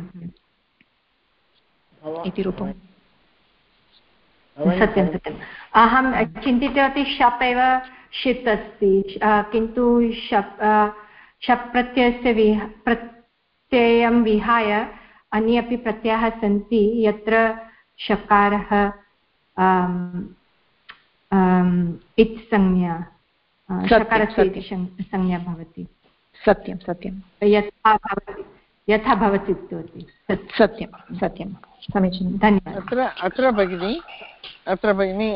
इति रूपम्। सत्यं सत्यम्। अहं चिन्तितवती शप् एव षित् अस्ति किन्तु शप् प्रत्ययं विहाय अन्ये अपि प्रत्ययाः सन्ति यत्र शकारः इत् संज्ञा शकारस्य इति संज्ञा भवति। सत्यं सत्यं यथा भवति उक्तवती। सत्यं समीचीनं धन्यवादः। अत्र भगिनी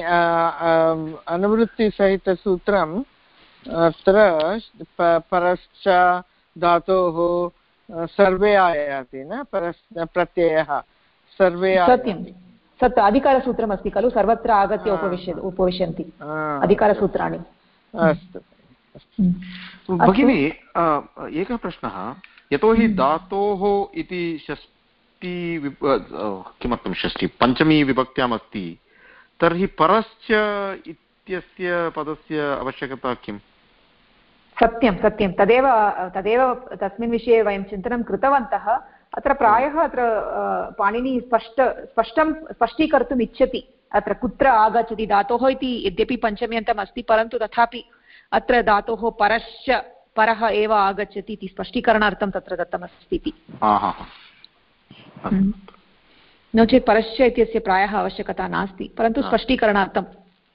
अनुवृत्तिसहितसूत्रम् अत्र परश्च धातोः सर्वे आयाति न प्रत्ययः सर्वे सत्य अधिकारसूत्रम् अस्ति खलु सर्वत्र आगत्य उपविशन्ति अधिकारसूत्राणि। अस्तु भगिनी एकः प्रश्नः यतोहि धातोः इति षष्ठी किमर्थं षष्ठी पञ्चमी विभक्त्याम् अस्ति तर्हि परश्च इत्यस्य पदस्य आवश्यकता किम्? सत्यं तदेव तस्मिन् विषये वयं चिन्तनं कृतवन्तः। अत्र प्रायः अत्र पाणिनि स्पष्टीकर्तुम् इच्छति अत्र कुत्र आगच्छति धातोः इति यद्यपि पञ्चम्यन्तम् अस्ति परन्तु तथापि अत्र धातोः परश्च परः एव आगच्छति इति स्पष्टीकरणार्थं तत्र दत्तमस्ति इति। नो चेत् परश्च इत्यस्य प्रायः आवश्यकता नास्ति परन्तु स्पष्टीकरणार्थम्।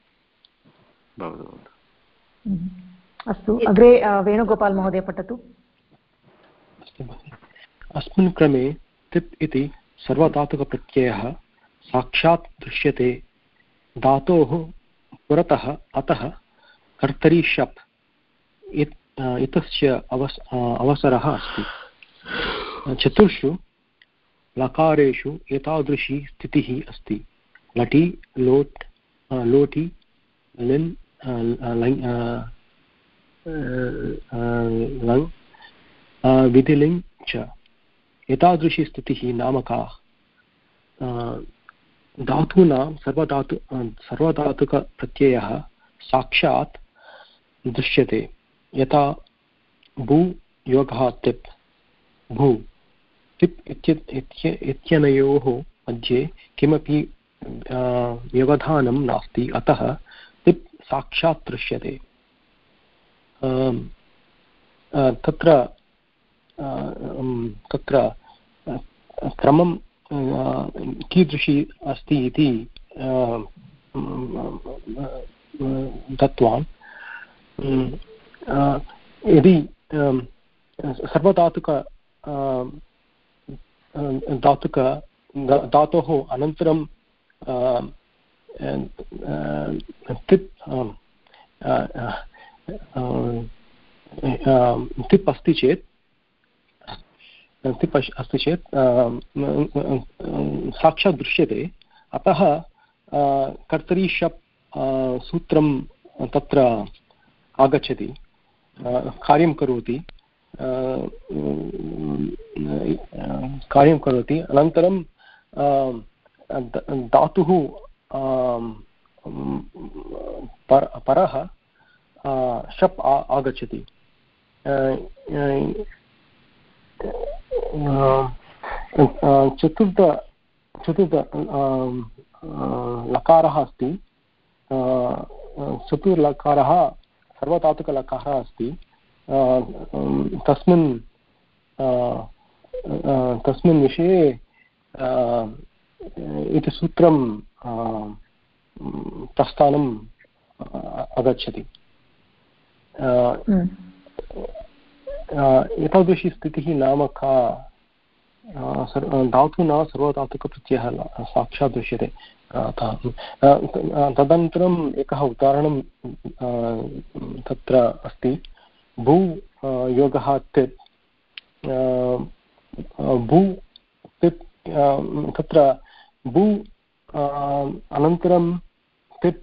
अस्तु अग्रे वेणुगोपाल् महोदय पठतु। अस्मिन् क्रमे तिप् इति सर्वधातुकप्रत्ययः साक्षात् दृश्यते धातोः पुरतः अतः कर्तरि शप् इत्यस्य अवसरः अस्ति। चतुर्षु लकारेषु एतादृशी स्थितिः अस्ति। लटि लोट् लोटि लिन् लङ् विधिलिङ् च। एतादृशी स्थितिः नाम का? धातूनां सर्वधातुकप्रत्ययः साक्षात् दृश्यते यथा भू योगः तिप् भू तिप् इत्यनयोः मध्ये किमपि व्यवधानं नास्ति अतः तिप् साक्षात् दृश्यते। तत्र क्रमं कीदृशी अस्ति इति दत्तवान्। यदि सर्वधातुक धातोः अनन्तरं तिप् अस्ति चेत् साक्षात् दृश्यते, अतः कर्तरि शप् सूत्रं तत्र आगच्छति, कार्यं करोति, अनन्तरं धातुः परः शप् आगच्छति। चतुर्थ लकारः अस्ति, चतुर्लकारः सर्वधातुकलकारः अस्ति, तस्मिन् विषये इति सूत्रं प्रस्थानम् आगच्छति। एतादृशी स्थितिः नाम का? धातुना सर्वधातुकप्रत्ययः साक्षात् दृश्यते। तदनन्तरम् एकः उदाहरणं तत्र अस्ति, भू योगः तिप्, भू तिप्, तत्र भू अनन्तरं तिप्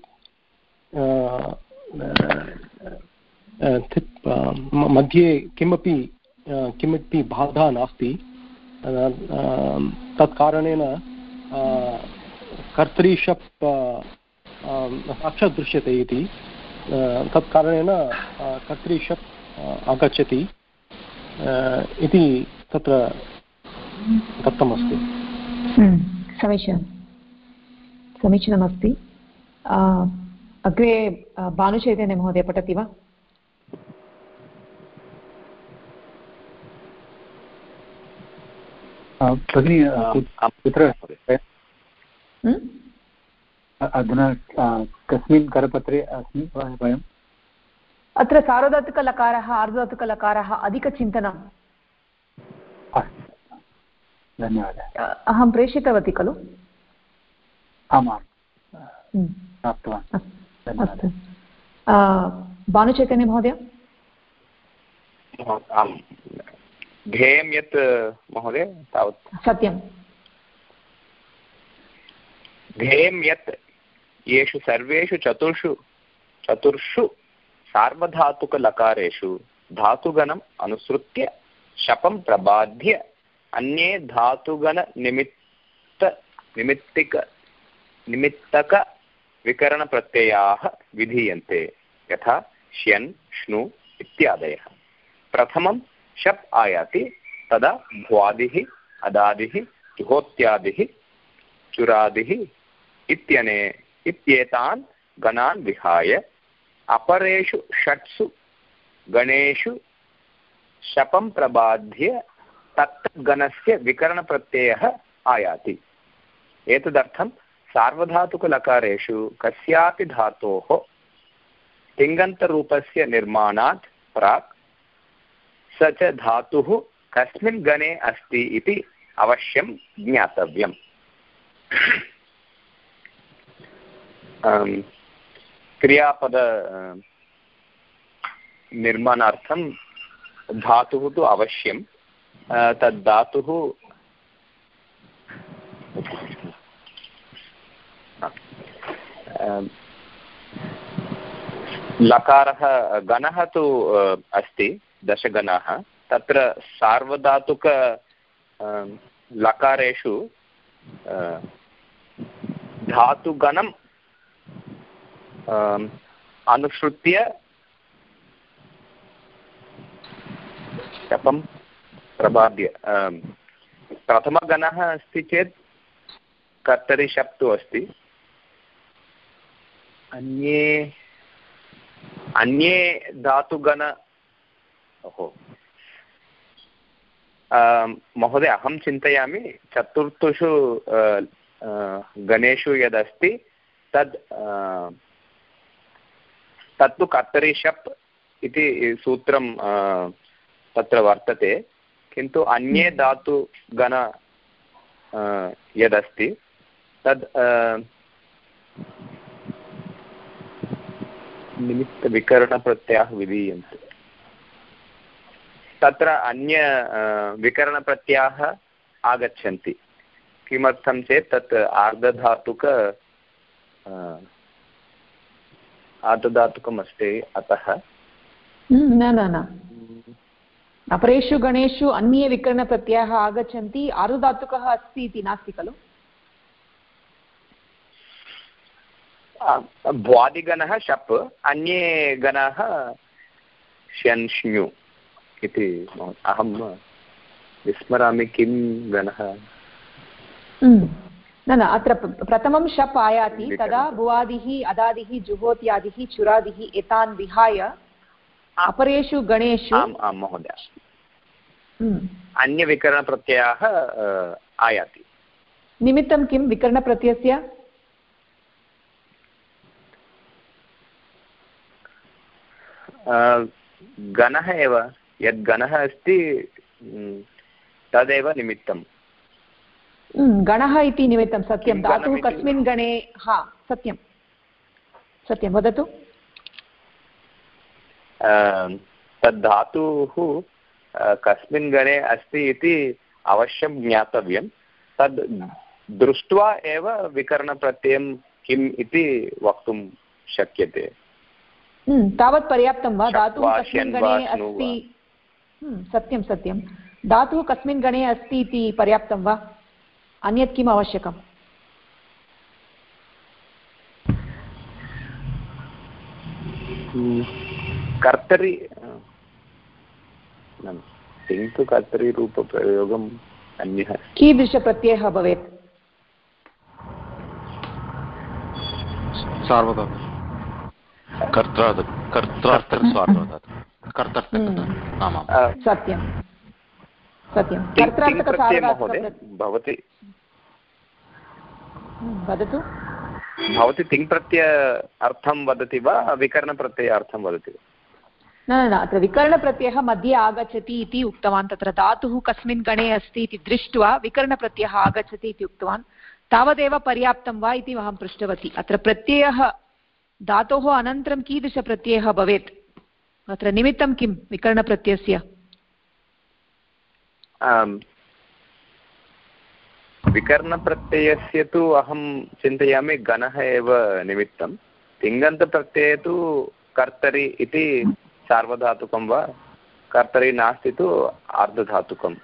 मध्ये किमपि बाधा नास्ति, तत्कारणेन कर्तरि शप् साक्षात् दृश्यते इति, तत्कारणेन कर्तरि शप् आगच्छति इति तत्र दत्तमस्ति। समीचीनमस्ति। अग्रे भानुचैतन्यमहोदय पठति वा? भगिनी कुत्र अधुना कस्मिन् करपत्रे अस्मि वयम्? अत्र सार्वधातुकलकारः आर्धधातुकलकारः अधिकचिन्तनम्। अस्तु, धन्यवादः। अहं प्रेषितवती खलु? आमां प्राप्तवान्, अस्तु। भानुचैतन्य महोदय? आम्, ध्येयं यत् महोदय तावत् सत्यं। ध्येयं यत् येषु सर्वेषु चतुर्षु सार्वधातुकलकारेषु धातुगणम् अनुसृत्य शपं प्रबाध्य अन्ये निमित्तकविकरणप्रत्ययाः विधीयन्ते, यथा श्यन्, श्नु इत्यादयः। प्रथमं शप् आयाति, तदा भ्वादिः, अदादिः, जुहोत्यादिः, चुरादिः इत्येतान् गणान् विहाय अपरेषु षट्सु गणेषु शपं प्रबाध्य तत्तद्गणस्य विकरणप्रत्ययः आयाति। एतदर्थं सार्वधातुकलकारेषु कस्यापि धातोः तिङन्तरूपस्य निर्माणात् प्राक् स च धातुः कस्मिन् गणे अस्ति इति अवश्यं ज्ञातव्यम्। क्रियापद निर्माणार्थं धातुः तु अवश्यं, तद्धातुः लकारः गणः तु अस्ति, दशगणाः। तत्र सार्वधातुक लकारेषु धातुगणम् अनुसृत्य शपं प्रबाद्य प्रथमगणः अस्ति चेत् कर्तरि शप् तु अस्ति, अन्ये धातुगण महोदय अहं चिन्तयामि चतुर्थुषु गणेषु यदस्ति तत्तु कर्तरि शप् इति सूत्रं तत्र वर्तते, किन्तु अन्ये धातुगण यदस्ति तद् निमित्तविकरणप्रत्ययाः विधीयन्ते। तत्र अन्य विकरणप्रत्ययाः आगच्छन्ति। किमर्थं चेत् तत् आर्धधातुकम् अस्ति, अतः न अपरेषु गणेषु अन्ये विकरणप्रत्ययाः आगच्छन्ति, आर्धधातुकः अस्ति इति नास्ति खलु? भ्वादिगणः शप्, अन्ये गणाः श्यन् श्ञु इति। अहं विस्मरामि किं गणः। न अत्र प्रथमं शप् आयाति, तदा भुवादिः अदादिः जुहोत्यादिः चुरादिः एतान् विहाय अपरेषु गणेषु आम् महोदय अन्यविकरणप्रत्ययाः आयाति। निमित्तं किं विकरणप्रत्ययस्य? गणः एव, यद् गणः अस्ति तदेव निमित्तं। गणः इति निमित्तं, सत्यं। धातुः कस्मिन् गणे? हा, सत्यं सत्यं, वदतु। तद् धातुः कस्मिन् गणे अस्ति इति अवश्यं ज्ञातव्यं। तद् दृष्ट्वा एव विकरणप्रत्ययं किम् इति वक्तुं शक्यते। तावत् पर्याप्तं वा? धातुः कस्मिन् गणे अस्ति? सत्यं सत्यं, धातुः कस्मिन् गणे अस्ति इति पर्याप्तं वा? अन्यत् किम् आवश्यकम्? कर्तरि, किन्तु कर्तरिरूपप्रयोगम् अन्यः। कीदृशप्रत्ययः भवेत्? सार्वधातुकः, सत्यं सत्यं। भवति वदतु। भवती तिङ्प्रत्यय अर्थं वदति वा विकरणप्रत्यय अर्थं वदति वा? न अत्र विकरणप्रत्ययः मध्ये आगच्छति इति उक्तवान्। तत्र धातुः कस्मिन् गणे अस्ति इति दृष्ट्वा विकरणप्रत्ययः आगच्छति इति उक्तवान्। तावदेव पर्याप्तं वा इति अहं पृष्टवती। अत्र प्रत्ययः धातोः अनन्तरं कीदृशप्रत्ययः भवेत्? अत्र निमित्तं किं विकरणप्रत्ययस्य? विकरणप्रत्ययस्य तु अहं चिन्तयामि गणः एव निमित्तं। तिङन्तप्रत्यये तु कर्तरि इति सार्वधातुकं वा, कर्तरि नास्ति तु आर्धधातुकम्।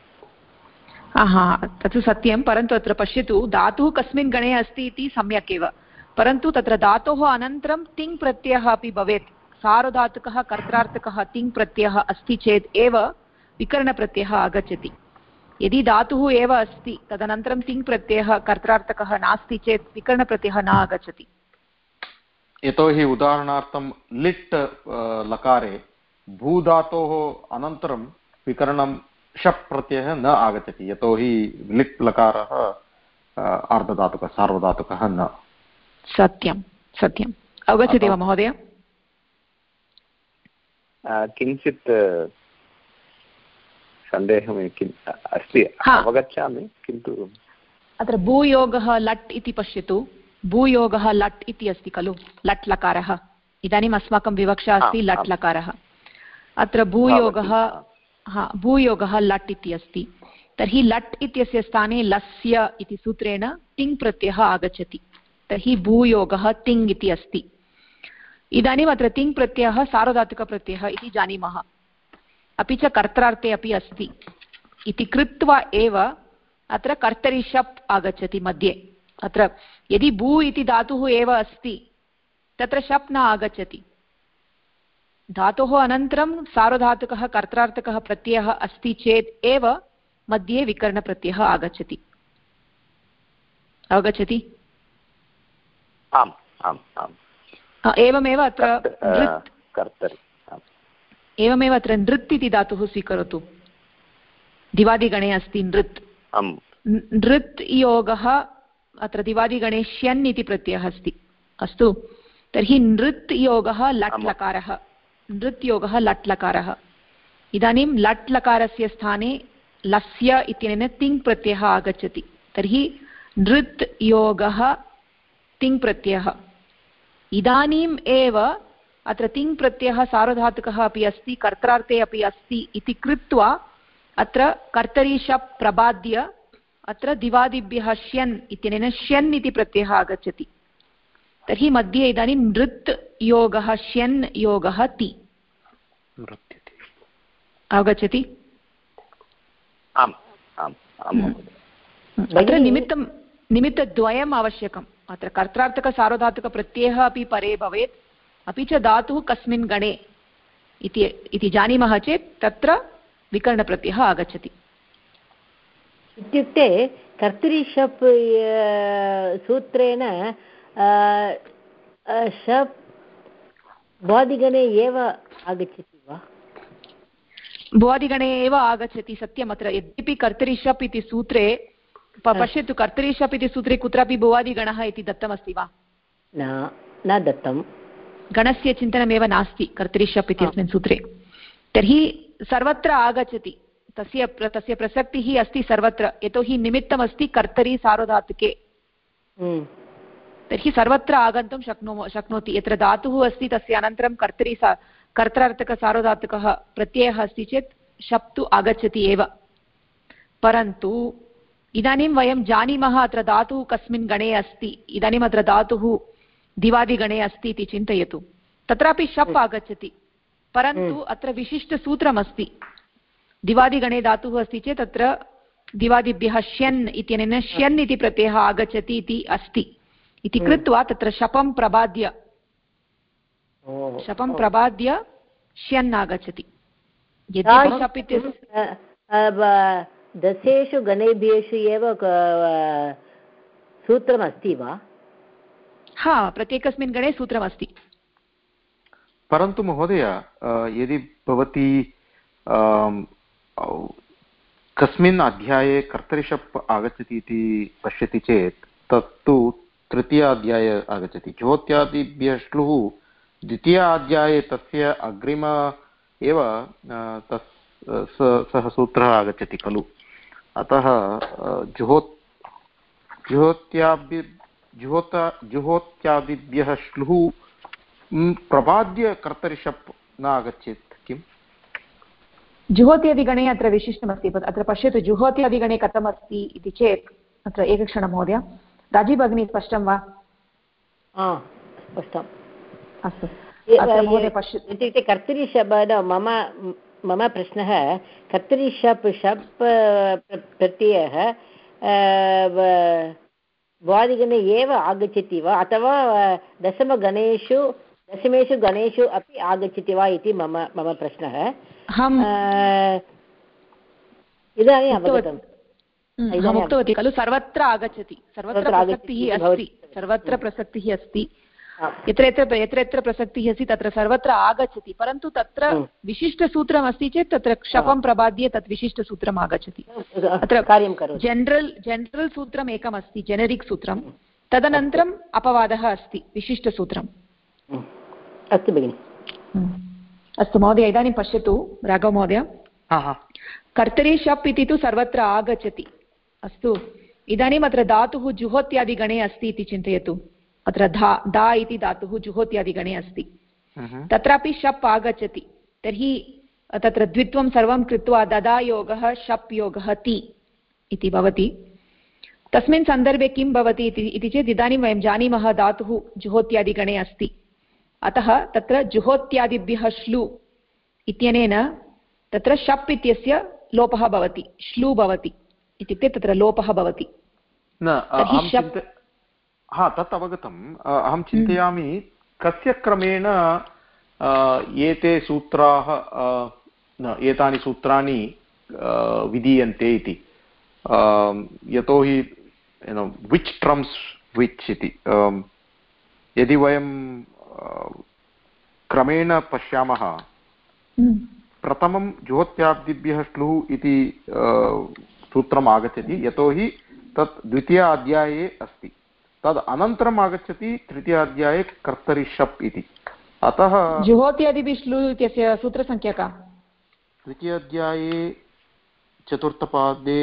तत्तु सत्यं, परन्तु अत्र पश्यतु, धातुः कस्मिन् गणे अस्ति इति सम्यक् एव, परन्तु तत्र धातोः अनन्तरं तिङ् प्रत्ययः अपि भवेत्। सार्वधातुकः कर्त्रार्थकः तिङ् प्रत्ययः अस्ति चेत् एव विकरणप्रत्ययः आगच्छति। यदि धातुः एव अस्ति तदनन्तरं तिङ् प्रत्ययः कर्त्रार्थकः नास्ति चेत् विकरणप्रत्ययः न आगच्छति। यतोहि उदाहरणार्थं लिट् लकारे भूधातोः अनन्तरं विकरणं शप् प्रत्ययः न आगच्छति, यतोहि लिट् लकारः आर्धधातुकः सार्वधातुकः न। सत्यं सत्यम्। अवगच्छति वा महोदय? किञ्चित् सन्देहः अस्ति, अवगच्छामि, किन्तु अत्र भूयोगः लट् इति पश्यतु। भूयोगः लट् इति अस्ति खलु, लट् लकारः। इदानीम् अस्माकं विवक्षा अस्ति लट् लकारः। अत्र भूयोगः लट् इति अस्ति। तर्हि लट् इत्यस्य स्थाने लस्य इति सूत्रेण तिङ् प्रत्ययः आगच्छति। तर्हि भूयोगः तिङ् इति अस्ति। इदानीम् अत्र तिङ् प्रत्ययः सार्वधातुकप्रत्ययः इति जानीमः, अपि च कर्त्रार्थे अपि अस्ति इति कृत्वा एव अत्र कर्तरि शप् आगच्छति मध्ये। अत्र यदि भू इति धातुः एव अस्ति तत्र शप् न आगच्छति। धातोः अनन्तरं सार्वधातुकः कर्त्रार्थकः प्रत्ययः अस्ति चेत् एव मध्ये विकरणप्रत्ययः आगच्छति। अवगच्छति? आम् आम् आम्। एवमेव अत्र एवमेव अत्र नृत् इति धातुः स्वीकरोतु। दिवादिगणे अस्ति नृत्। नृत् योगः अत्र दिवादिगणे श्यन् इति प्रत्ययः अस्ति। अस्तु, तर्हि नृत् योगः लट् लकारः। नृत् योगः लट् लकारः। इदानीं लट् लकारस्य स्थाने लस्य इत्यनेन तिङ् प्रत्ययः आगच्छति तर्हि नृत् योगः तिङ् प्रत्ययः इदानीम् एव अत्र तिङ् प्रत्ययः सार्वधातुकः अपि अस्ति कर्त्रार्थे अपि अस्ति इति कृत्वा अत्र कर्तरि शप् प्रबाद्य अत्र दिवादिभ्यः श्यन् इत्यनेन श्यन् इति प्रत्ययः आगच्छति तर्हि मध्ये इदानीं नृत् योगः श्यन् योगः ति आगच्छति अत्र निमित्तद्वयम् आवश्यकम् अत्र कर्त्रार्थकसार्वधातुकप्रत्ययः अपि परे भवेत् अपि च धातुः कस्मिन् गणे इति जानीमः चेत् तत्र विकरणप्रत्ययः आगच्छति इत्युक्ते कर्तरि शप् सूत्रेण शप् भ्वादिगणे एव आगच्छति वा भ्वादिगणे एव आगच्छति सत्यम् अत्र यद्यपि कर्तरि शप् इति सूत्रे पश्यतु कर्तरि शप् इति सूत्रे कुत्रापि भुवादिगणः इति दत्तमस्ति वा न दत्तं गणस्य चिन्तनमेव नास्ति कर्तरि शप् इत्यस्मिन् सूत्रे तर्हि सर्वत्र आगच्छति तस्य प्रसक्तिः अस्ति सर्वत्र यतोहि निमित्तमस्ति कर्तरि सार्वधातुके तर्हि सर्वत्र आगन्तुं शक्नोति यत्र धातुः अस्ति तस्य अनन्तरं कर्त्रार्थकसार्वधातुकः प्रत्ययः अस्ति चेत् शप् तु आगच्छति एव परन्तु इदानीं वयं जानीमः अत्र धातुः कस्मिन् गणे अस्ति इदानीम् अत्र धातुः दिवादिगणे अस्ति इति चिन्तयतु तत्रापि शप् आगच्छति परन्तु अत्र विशिष्टसूत्रमस्ति दिवादिगणे धातुः अस्ति चेत् अत्र दिवादिभ्यः श्यन् इत्यनेन श्यन् इति प्रत्ययः आगच्छति इति अस्ति इति कृत्वा तत्र शपं प्रबाद्य श्यन् आगच्छति यद्यपि शप् इत्यस्य दशेषु गणेभ्येषु एव सूत्रमस्ति वा हा प्रत्येकस्मिन् गणे सूत्रमस्ति परन्तु महोदय यदि भवती कस्मिन् अध्याये कर्तरिशप् आगच्छति इति पश्यति चेत् तत्तु तृतीयाध्याये आगच्छति ज्योत्यादिभ्यः श्लुः द्वितीयाध्याये तस्य अग्रिम एव सः सूत्रः आगच्छति खलु अतः जुहोत्यादिभ्यः श्लुः प्रबाद्य कर्तरिशप् न आगच्छेत् किम् जुहोत्यादिगणे अत्र विशिष्टमस्ति अत्र पश्यतु जुहोत्यादिगणे कथमस्ति इति चेत् अत्र एकक्षणं महोदय राजीव भगिनी स्पष्टं वा स्पष्टम् अस्तु इत्युक्ते कर्तरि शप् मम प्रश्नः कर्तरि शप् प्रत्ययः भ्वादिगणे एव आगच्छति वा अथवा दशमेषु गणेषु अपि आगच्छति वा इति मम प्रश्नः इदानीम् अवगतम् अहम् उक्तवती खलु सर्वत्र आगच्छति सर्वत्र प्रसक्तिः अस्ति यत्र यत्र प्रसक्तिः अस्ति तत्र सर्वत्र आगच्छति परन्तु तत्र विशिष्टसूत्रमस्ति चेत् तत्र शपं प्रबाद्य तत् विशिष्टसूत्रम् आगच्छति अत्र कार्यं करोति जनरल् सूत्रम् एकमस्ति जेनेरिक् सूत्रं तदनन्तरम् अपवादः अस्ति विशिष्टसूत्रम् अस्तु भगिनि अस्तु महोदय इदानीं पश्यतु राघव महोदय कर्तरि शप् इति तु सर्वत्र आगच्छति अस्तु इदानीम् अत्र धातुः जुहोत्यादिगणे अस्ति इति चिन्तयतु अत्र धा इति धातुः जुहोत्यादिगणे अस्ति तत्रापि शप् आगच्छति तर्हि तत्र द्वित्वं सर्वं कृत्वा ददा योगः शप् योगः ति इति भवति तस्मिन् सन्दर्भे किं भवति इति चेत् इदानीं वयं जानीमः धातुः जुहोत्यादिगणे अस्ति अतः तत्र जुहोत्यादिभ्यः श्लु इत्यनेन तत्र शप् इत्यस्य लोपः भवति श्लू भवति इत्युक्ते तत्र लोपः भवति तत् अवगतम् अहं चिन्तयामि कस्य क्रमेण एते सूत्राः एतानि सूत्राणि विधीयन्ते इति यतोहि विच् ट्रम्स् विच् इति यदि वयं क्रमेण पश्यामः प्रथमं जुहोत्यादिभ्यः श्लुः इति सूत्रम् आगच्छति यतोहि तत् द्वितीयाध्याये अस्ति तद् अनन्तरम् आगच्छति तृतीयाध्याये कर्तरि शप् इति अतः जुहोत्यादिभिः श्लुः इत्यस्य सूत्रसङ्ख्या का द्वितीयाध्याये चतुर्थपादे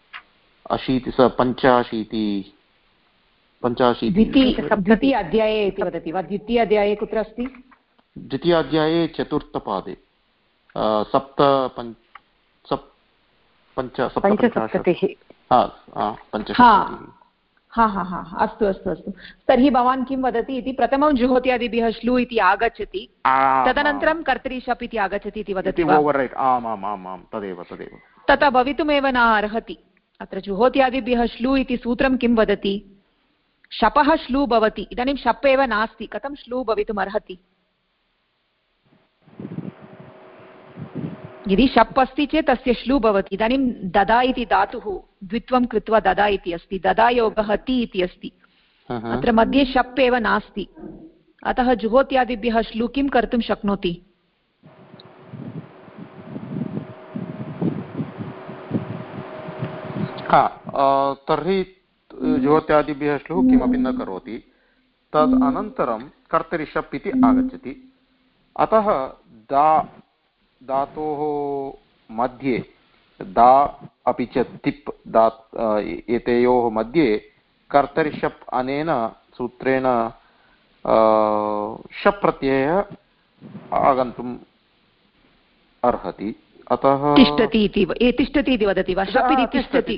85 द्वितीय अध्याये इति वदति वा? द्वितीय अध्याये कुत्र अस्ति? द्वितीयाध्याये चतुर्थपादे पञ्चसप्ततिः। अस्तु अस्तु अस्तु। तर्हि भवान् किं वदति इति, प्रथमं जुहोत्यादिभ्यः श्लू इति आगच्छति, तदनन्तरं कर्तरि शप् इति आगच्छति इति वदति वा? तदेव तदेव। तथा भवितुमेव न अर्हति। अत्र जुहोत्यादिभ्यः श्लू इति सूत्रं किं वदति? शपः श्लू भवति। इदानीं शप् एव नास्ति, कथं श्लू भवितुम् अर्हति? यदि शप् अस्ति चेत् तस्य श्लू भवति। इदानीं ददा इति धातुः द्वित्वं कृत्वा ददा इति अस्ति, ददायोगः ति इति अस्ति, अत्र मध्ये शप् एव नास्ति, अतः जुहोत्यादिभ्यः श्लू किं कर्तुं शक्नोति? तर्हि जुहोत्यादिभ्यः श्लू किमपि न करोति, तद् अनन्तरं कर्तरि शप् इति आगच्छति। अतः धातोः मध्ये दा अपि च तिप् एतयोः मध्ये कर्तरि शप् अनेन सूत्रेण शप् प्रत्ययः आगन्तुम् अर्हति। अतः तिष्ठति इति वदति वा? शप् इति तिष्ठति।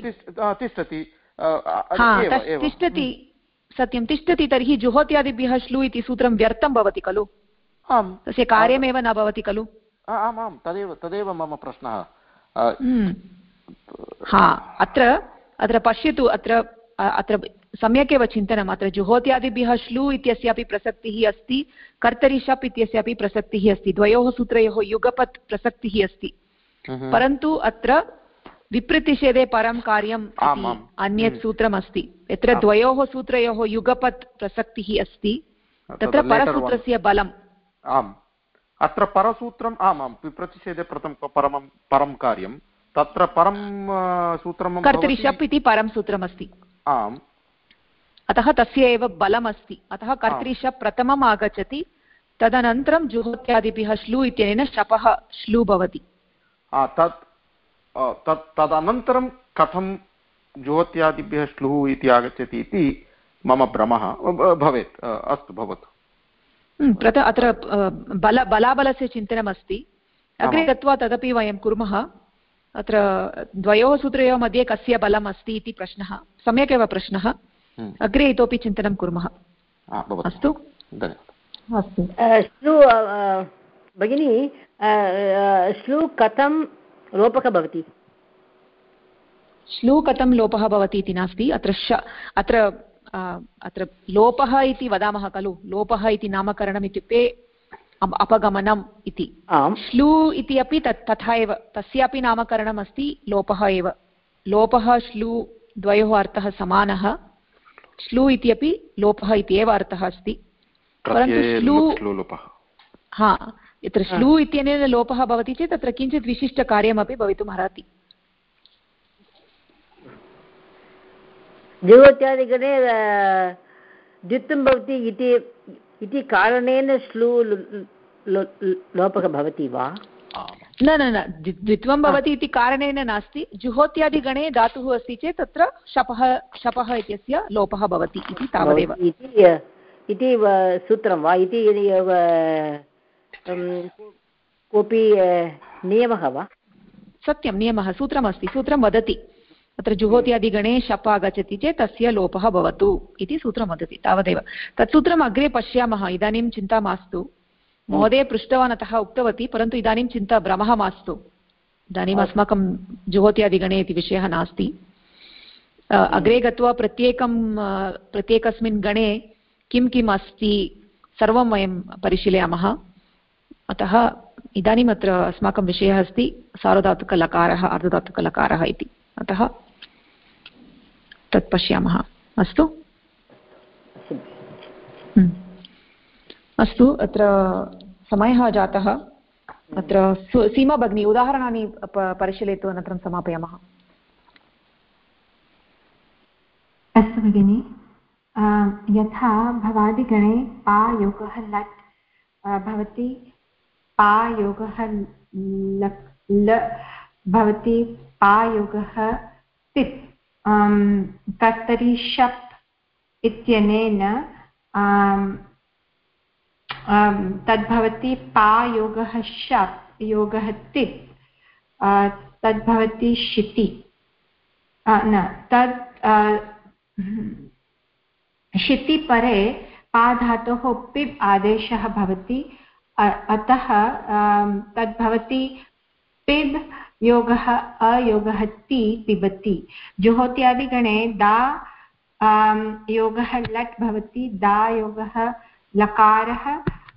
तिष्ठति, सत्यं तिष्ठति। तर्हि जुहोत्यादिभ्यः श्लू इति सूत्रं व्यर्थं भवति खलु? तस्य कार्यमेव न भवति खलु? आमां तदेव मम प्रश्नः। अत्र पश्यतु, अत्र सम्यक् एव चिन्तनम्। अत्र जुहोत्यादिभ्यः श्लू इत्यस्यापि प्रसक्तिः अस्ति, कर्तरि शप् इत्यस्यापि प्रसक्तिः अस्ति, द्वयोः सूत्रयोः युगपत् प्रसक्तिः अस्ति। परन्तु अत्र विप्रतिषेधे परं कार्यम् अन्यत् सूत्रम् अस्ति, यत्र द्वयोः सूत्रयोः युगपत् प्रसक्तिः अस्ति, तत्र परसूत्रस्य बलम्। आम्, अत्र परसूत्रम् आमां विप्रतिषेधे परं कार्यं, तत्र परं सूत्रं कर्तरि शप् इति परं सूत्रमस्ति। आम्, अतः तस्य एव बलमस्ति। अतः कर्तरि शप् प्रथमम् आगच्छति, तदनन्तरं जुहोत्यादिभ्यः श्लू इत्यनेन शपः श्लू भवति। तदनन्तरं कथं जुहोत्यादिभ्यः श्लुः इति आगच्छति इति मम भ्रमः भवेत्। अस्तु, भवतु। अत्र बलाबलस्य चिन्तनमस्ति, अग्रे गत्वा तदपि वयं कुर्मः। अत्र द्वयोः सूत्रयोः मध्ये कस्य बलम् अस्ति इति प्रश्नः, सम्यक् एव प्रश्नः। अग्रे इतोपि चिन्तनं कुर्मः। अस्तु, अस्तु। श्लू भगिनी, श्लू कथं लोपः भवति? श्लू कथं लोपः भवति इति नास्ति, अत्र लोपः इति वदामः खलु। लोपः इति नामकरणम् इत्युक्ते अपगमनम् इति। श्लू इति अपि तथा एव, तस्यापि नामकरणम् अस्ति लोपः एव। लोपः श्लू द्वयोः अर्थः समानः। श्लू इति अपि लोपः इति एव अर्थः अस्ति, परन्तु यत्र श्लू इत्यनेन लोपः भवति चेत् तत्र किञ्चित् विशिष्टकार्यमपि भवितुम् अर्हति। जुहोत्यादिगणे द्वित्वं भवति इति कारणेन श्लू लोपः भवति वा? न, द्वित्वं भवति इति कारणेन नास्ति। जुहोत्यादिगणे धातुः अस्ति चेत् तत्र शपः इत्यस्य लोपः भवति इति तावदेव इति सूत्रं वा? इति कोऽपि नियमः वा? सत्यं, नियमः, सूत्रमस्ति। सूत्रं वदति अत्र जुहोत्यादिगणे शप् आगच्छति चेत् तस्य लोपः भवतु इति सूत्रं वदति, तावदेव। तत् सूत्रम् अग्रे पश्यामः, इदानीं चिन्ता मास्तु। महोदय पृष्टवान् अतः उक्तवती, परन्तु इदानीं चिन्ता भ्रमः मास्तु। इदानीम् अस्माकं जुहोत्यादिगणे इति विषयः नास्ति। अग्रे गत्वा प्रत्येकस्मिन् गणे किं किम् अस्ति सर्वं वयं परिशीलयामः। अतः इदानीम् अत्र अस्माकं विषयः अस्ति सार्वधातुकलकारः, अर्धधातुकलकारः इति। अतः तत् पश्यामः। अस्तु, अस्तु। अत्र समयः जातः। अत्र सीमा भगिनी उदाहरणानि परिशीलयतु, अनन्तरं समापयामः। अस्तु भगिनि, यथा भवादिगणे पा योगः लट् भवति, पा योगः लक् ल भवति पायोगः तिप् कर्तरि शप् इत्यनेन तद्भवति पायोगः शप् योगः तिप् तद्भवति शिति न तद् शिति परे पा धातोः पिब् आदेशः भवति अतः तद्भवति पिब् योगः अयोगः ति पिबति जुहोत्यादिगणे दा योगः लट् भवति दा योगः लकारः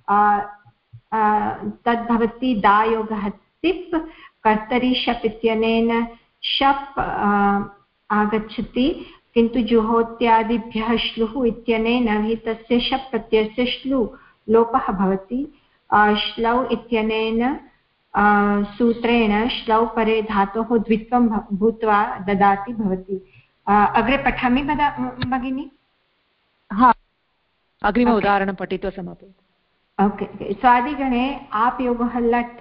तद्भवति दा योगः तिप् कर्तरि शप् इत्यनेन शप् आगच्छति किन्तु जुहोत्यादिभ्यः श्लुः इत्यनेन विहितस्य शप् प्रत्ययस्य श्लु लोपः भवति श्लौ इत्यनेन सूत्रेण श्लौ परे धातोः द्वित्वं भूत्वा ददाति भवति अग्रे पठामि भगिनि हा अग्रिम उदाहरणं पठित्वा समापयतु ओके स्वादिगणे आप् योगः लट्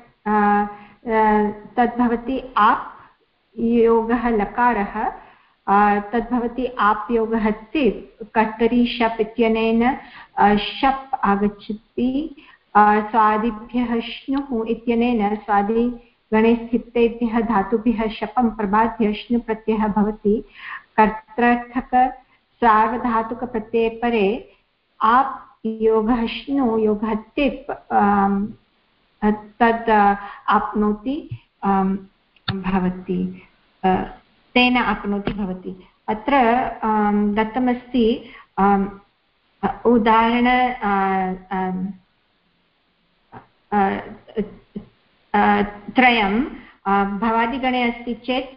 तद्भवति आप् योगः लकारः तद्भवति आप् योगः तिप् कर्तरि शप् इत्यनेन शप् आगच्छति स्वादिभ्यः श्नुः इत्यनेन स्वादिगणे स्थितेभ्यः धातुभ्यः शपं प्रबाद्य श्नु प्रत्ययः भवति कर्तृर्थक सार्वधातुकप्रत्यये परे आप् योगः श्नु योगः तिप् तद् आप्नोति भवति तेन आप्नोति भवति अत्र दत्तमस्ति उदाहरण त्रयं भवादिगणे अस्ति चेत्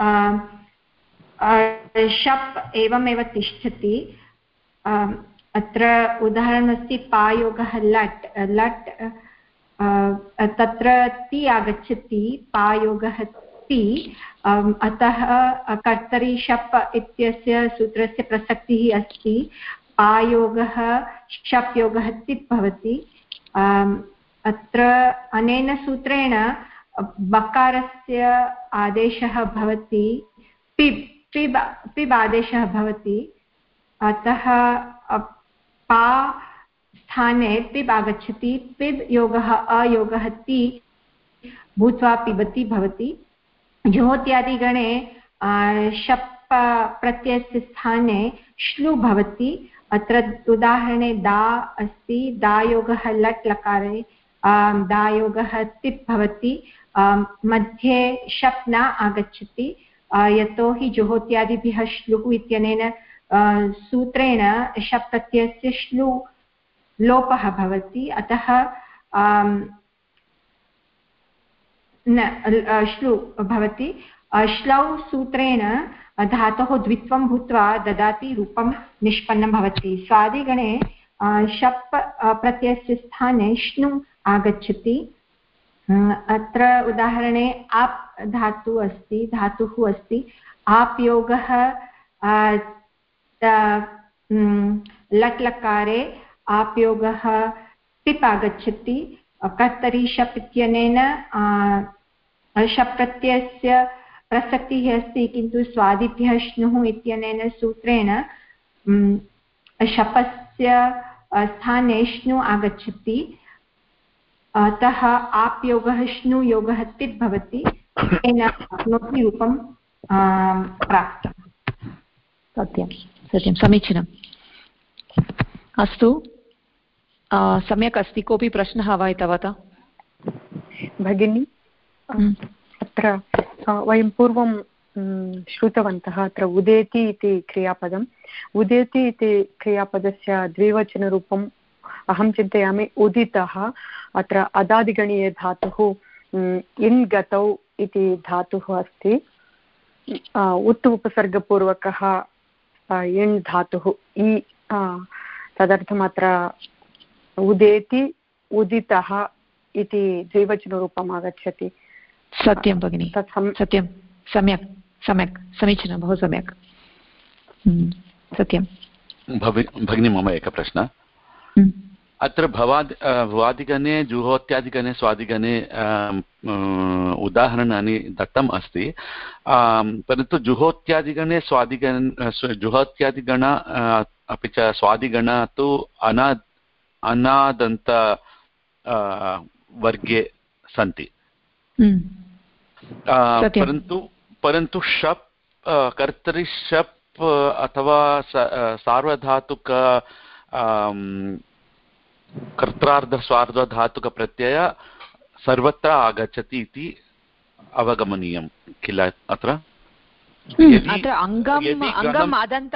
शप् एवमेव तिष्ठति अत्र उदाहरणमस्ति पायोगः लट् लट् तत्र ति आगच्छति पायोगः ति अतः कर्तरि शप् इत्यस्य सूत्रस्य प्रसक्तिः अस्ति पायोगः शप् योगः तिप् भवति अत्र अनेन सूत्रेण बकारस्य आदेशः भवति पिब् आदेशः भवति अतः पा स्थाने पिब् आगच्छति पिब् योगः अयोगः ति भूत्वा पिबति भवति जुहोत्यादिगणे शप् प्रत्ययस्य स्थाने श्लु भवति अत्र उदाहरणे दा अस्ति दायोगः लट् लकारे दायोगः तिप् भवति मध्ये शप् न आगच्छति यतोहि जुहोत्यादिभ्यः श्लुः इत्यनेन सूत्रेण शप् प्रत्ययस्य श्लु लोपः भवति अतः श्लु भवति श्लौ सूत्रेण धातोः द्वित्वं भूत्वा ददाति रूपं निष्पन्नं भवति स्वादिगणे शप् प्रत्ययस्य स्थाने श्नु आगच्छति अत्र उदाहरणे आप् धातुः अस्ति आप् योगः लट् लकारे आप् योगः तिप् आगच्छति कर्तरि शप् इत्यनेन शप् प्रत्ययस्य प्रसक्तिः अस्ति किन्तु स्वादिभ्यः श्नुः इत्यनेन सूत्रेण शपस्य स्थाने श्नु आगच्छति अतः आप् योगः श्नु योगः तिप् भवति तेन आप्नोति रूपं प्राप्तं सत्यं सत्यं समीचीनम् अस्तु सम्यक् अस्ति कोऽपि प्रश्नः वा एतावता भगिनी अत्र वयं पूर्वं श्रुतवन्तः अत्र उदेति इति क्रियापदम् उदेति इति क्रियापदस्य द्विवचनरूपम् अहं चिन्तयामि उदितः अत्र अदादिगणीय धातुः इन् गतौ इति धातुः अस्ति उत् उपसर्गपूर्वकः इन् धातुः इ तदर्थम् अत्र उदेति उदितः इति द्विवचनरूपम् आगच्छति सत्यं भगिनि सत्यं सम्यक् सम्यक् समीचीनं बहु सम्यक् सत्यं भगिनी मम एकः प्रश्नः अत्र भवादिगणे जुहोत्यादिगणे स्वादिगणे उदाहरणानि दत्तम् अस्ति, परन्तु जुहोत्यादिगणे जुहोत्यादिगण अपि च स्वादिगण तु अनादन्त वर्गे सन्ति। परन्तु शप् कर्तरि शप् अथवा सार्वधातुक कर्त्रार्धस्वार्धधातुकप्रत्यय सर्वत्र आगच्छति इति अवगमनीयं किल? अत्र अङ्गम्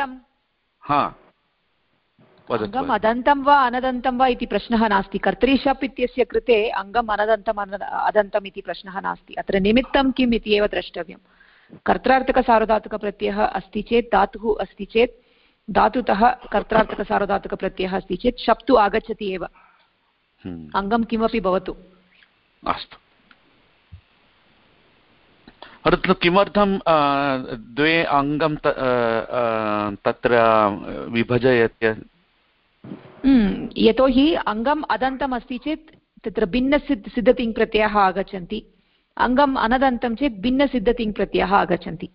अदन्तं वा अनदन्तं वा इति प्रश्नः नास्ति। कर्तरिशप् इत्यस्य कृते अङ्गम् अदन्तम् इति प्रश्नः नास्ति। अत्र निमित्तं किम् इति एव द्रष्टव्यं। कर्त्रार्थकसार्वधातुकप्रत्ययः अस्ति चेत्, धातुः अस्ति चेत्, धातुतः कर्त्रार्थकसार्वधातुकप्रत्ययः अस्ति चेत् शप् तु आगच्छति एव, अङ्गं किमपि भवतु। अस्तु, परन्तु किमर्थं द्वे अङ्गं तत्र विभजयते? यतोहि अङ्गम् अदन्तम् अस्ति चेत् तत्र भिन्नसिद्धतिङ् प्रत्ययाः आगच्छन्ति, अङ्गम् अनदन्तं चेत् भिन्नसिद्धतिङ् प्रत्ययाः आगच्छन्ति।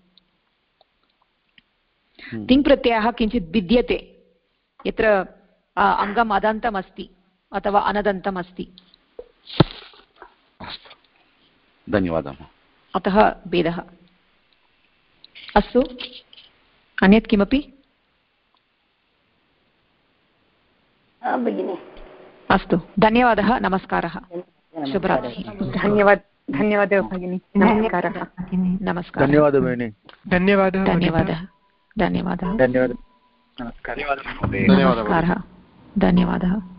तिङ् प्रत्ययः किञ्चित् भिद्यते यत्र अङ्गम् अदन्तम् अस्ति अथवा अनदन्तम् अस्ति। धन्यवादः। अतः भेदः। अस्तु, अन्यत् किमपि? अस्तु, धन्यवादः, नमस्कारः, शुभरात्रिः। धन्यवादः भगिनी, नमस्कारः। नमस्कारः। धन्यवादः भगिनी। धन्यवादः। धन्यवादः। धन्यवादः। धन्यवादः। नमस्कारः। धन्यवादः।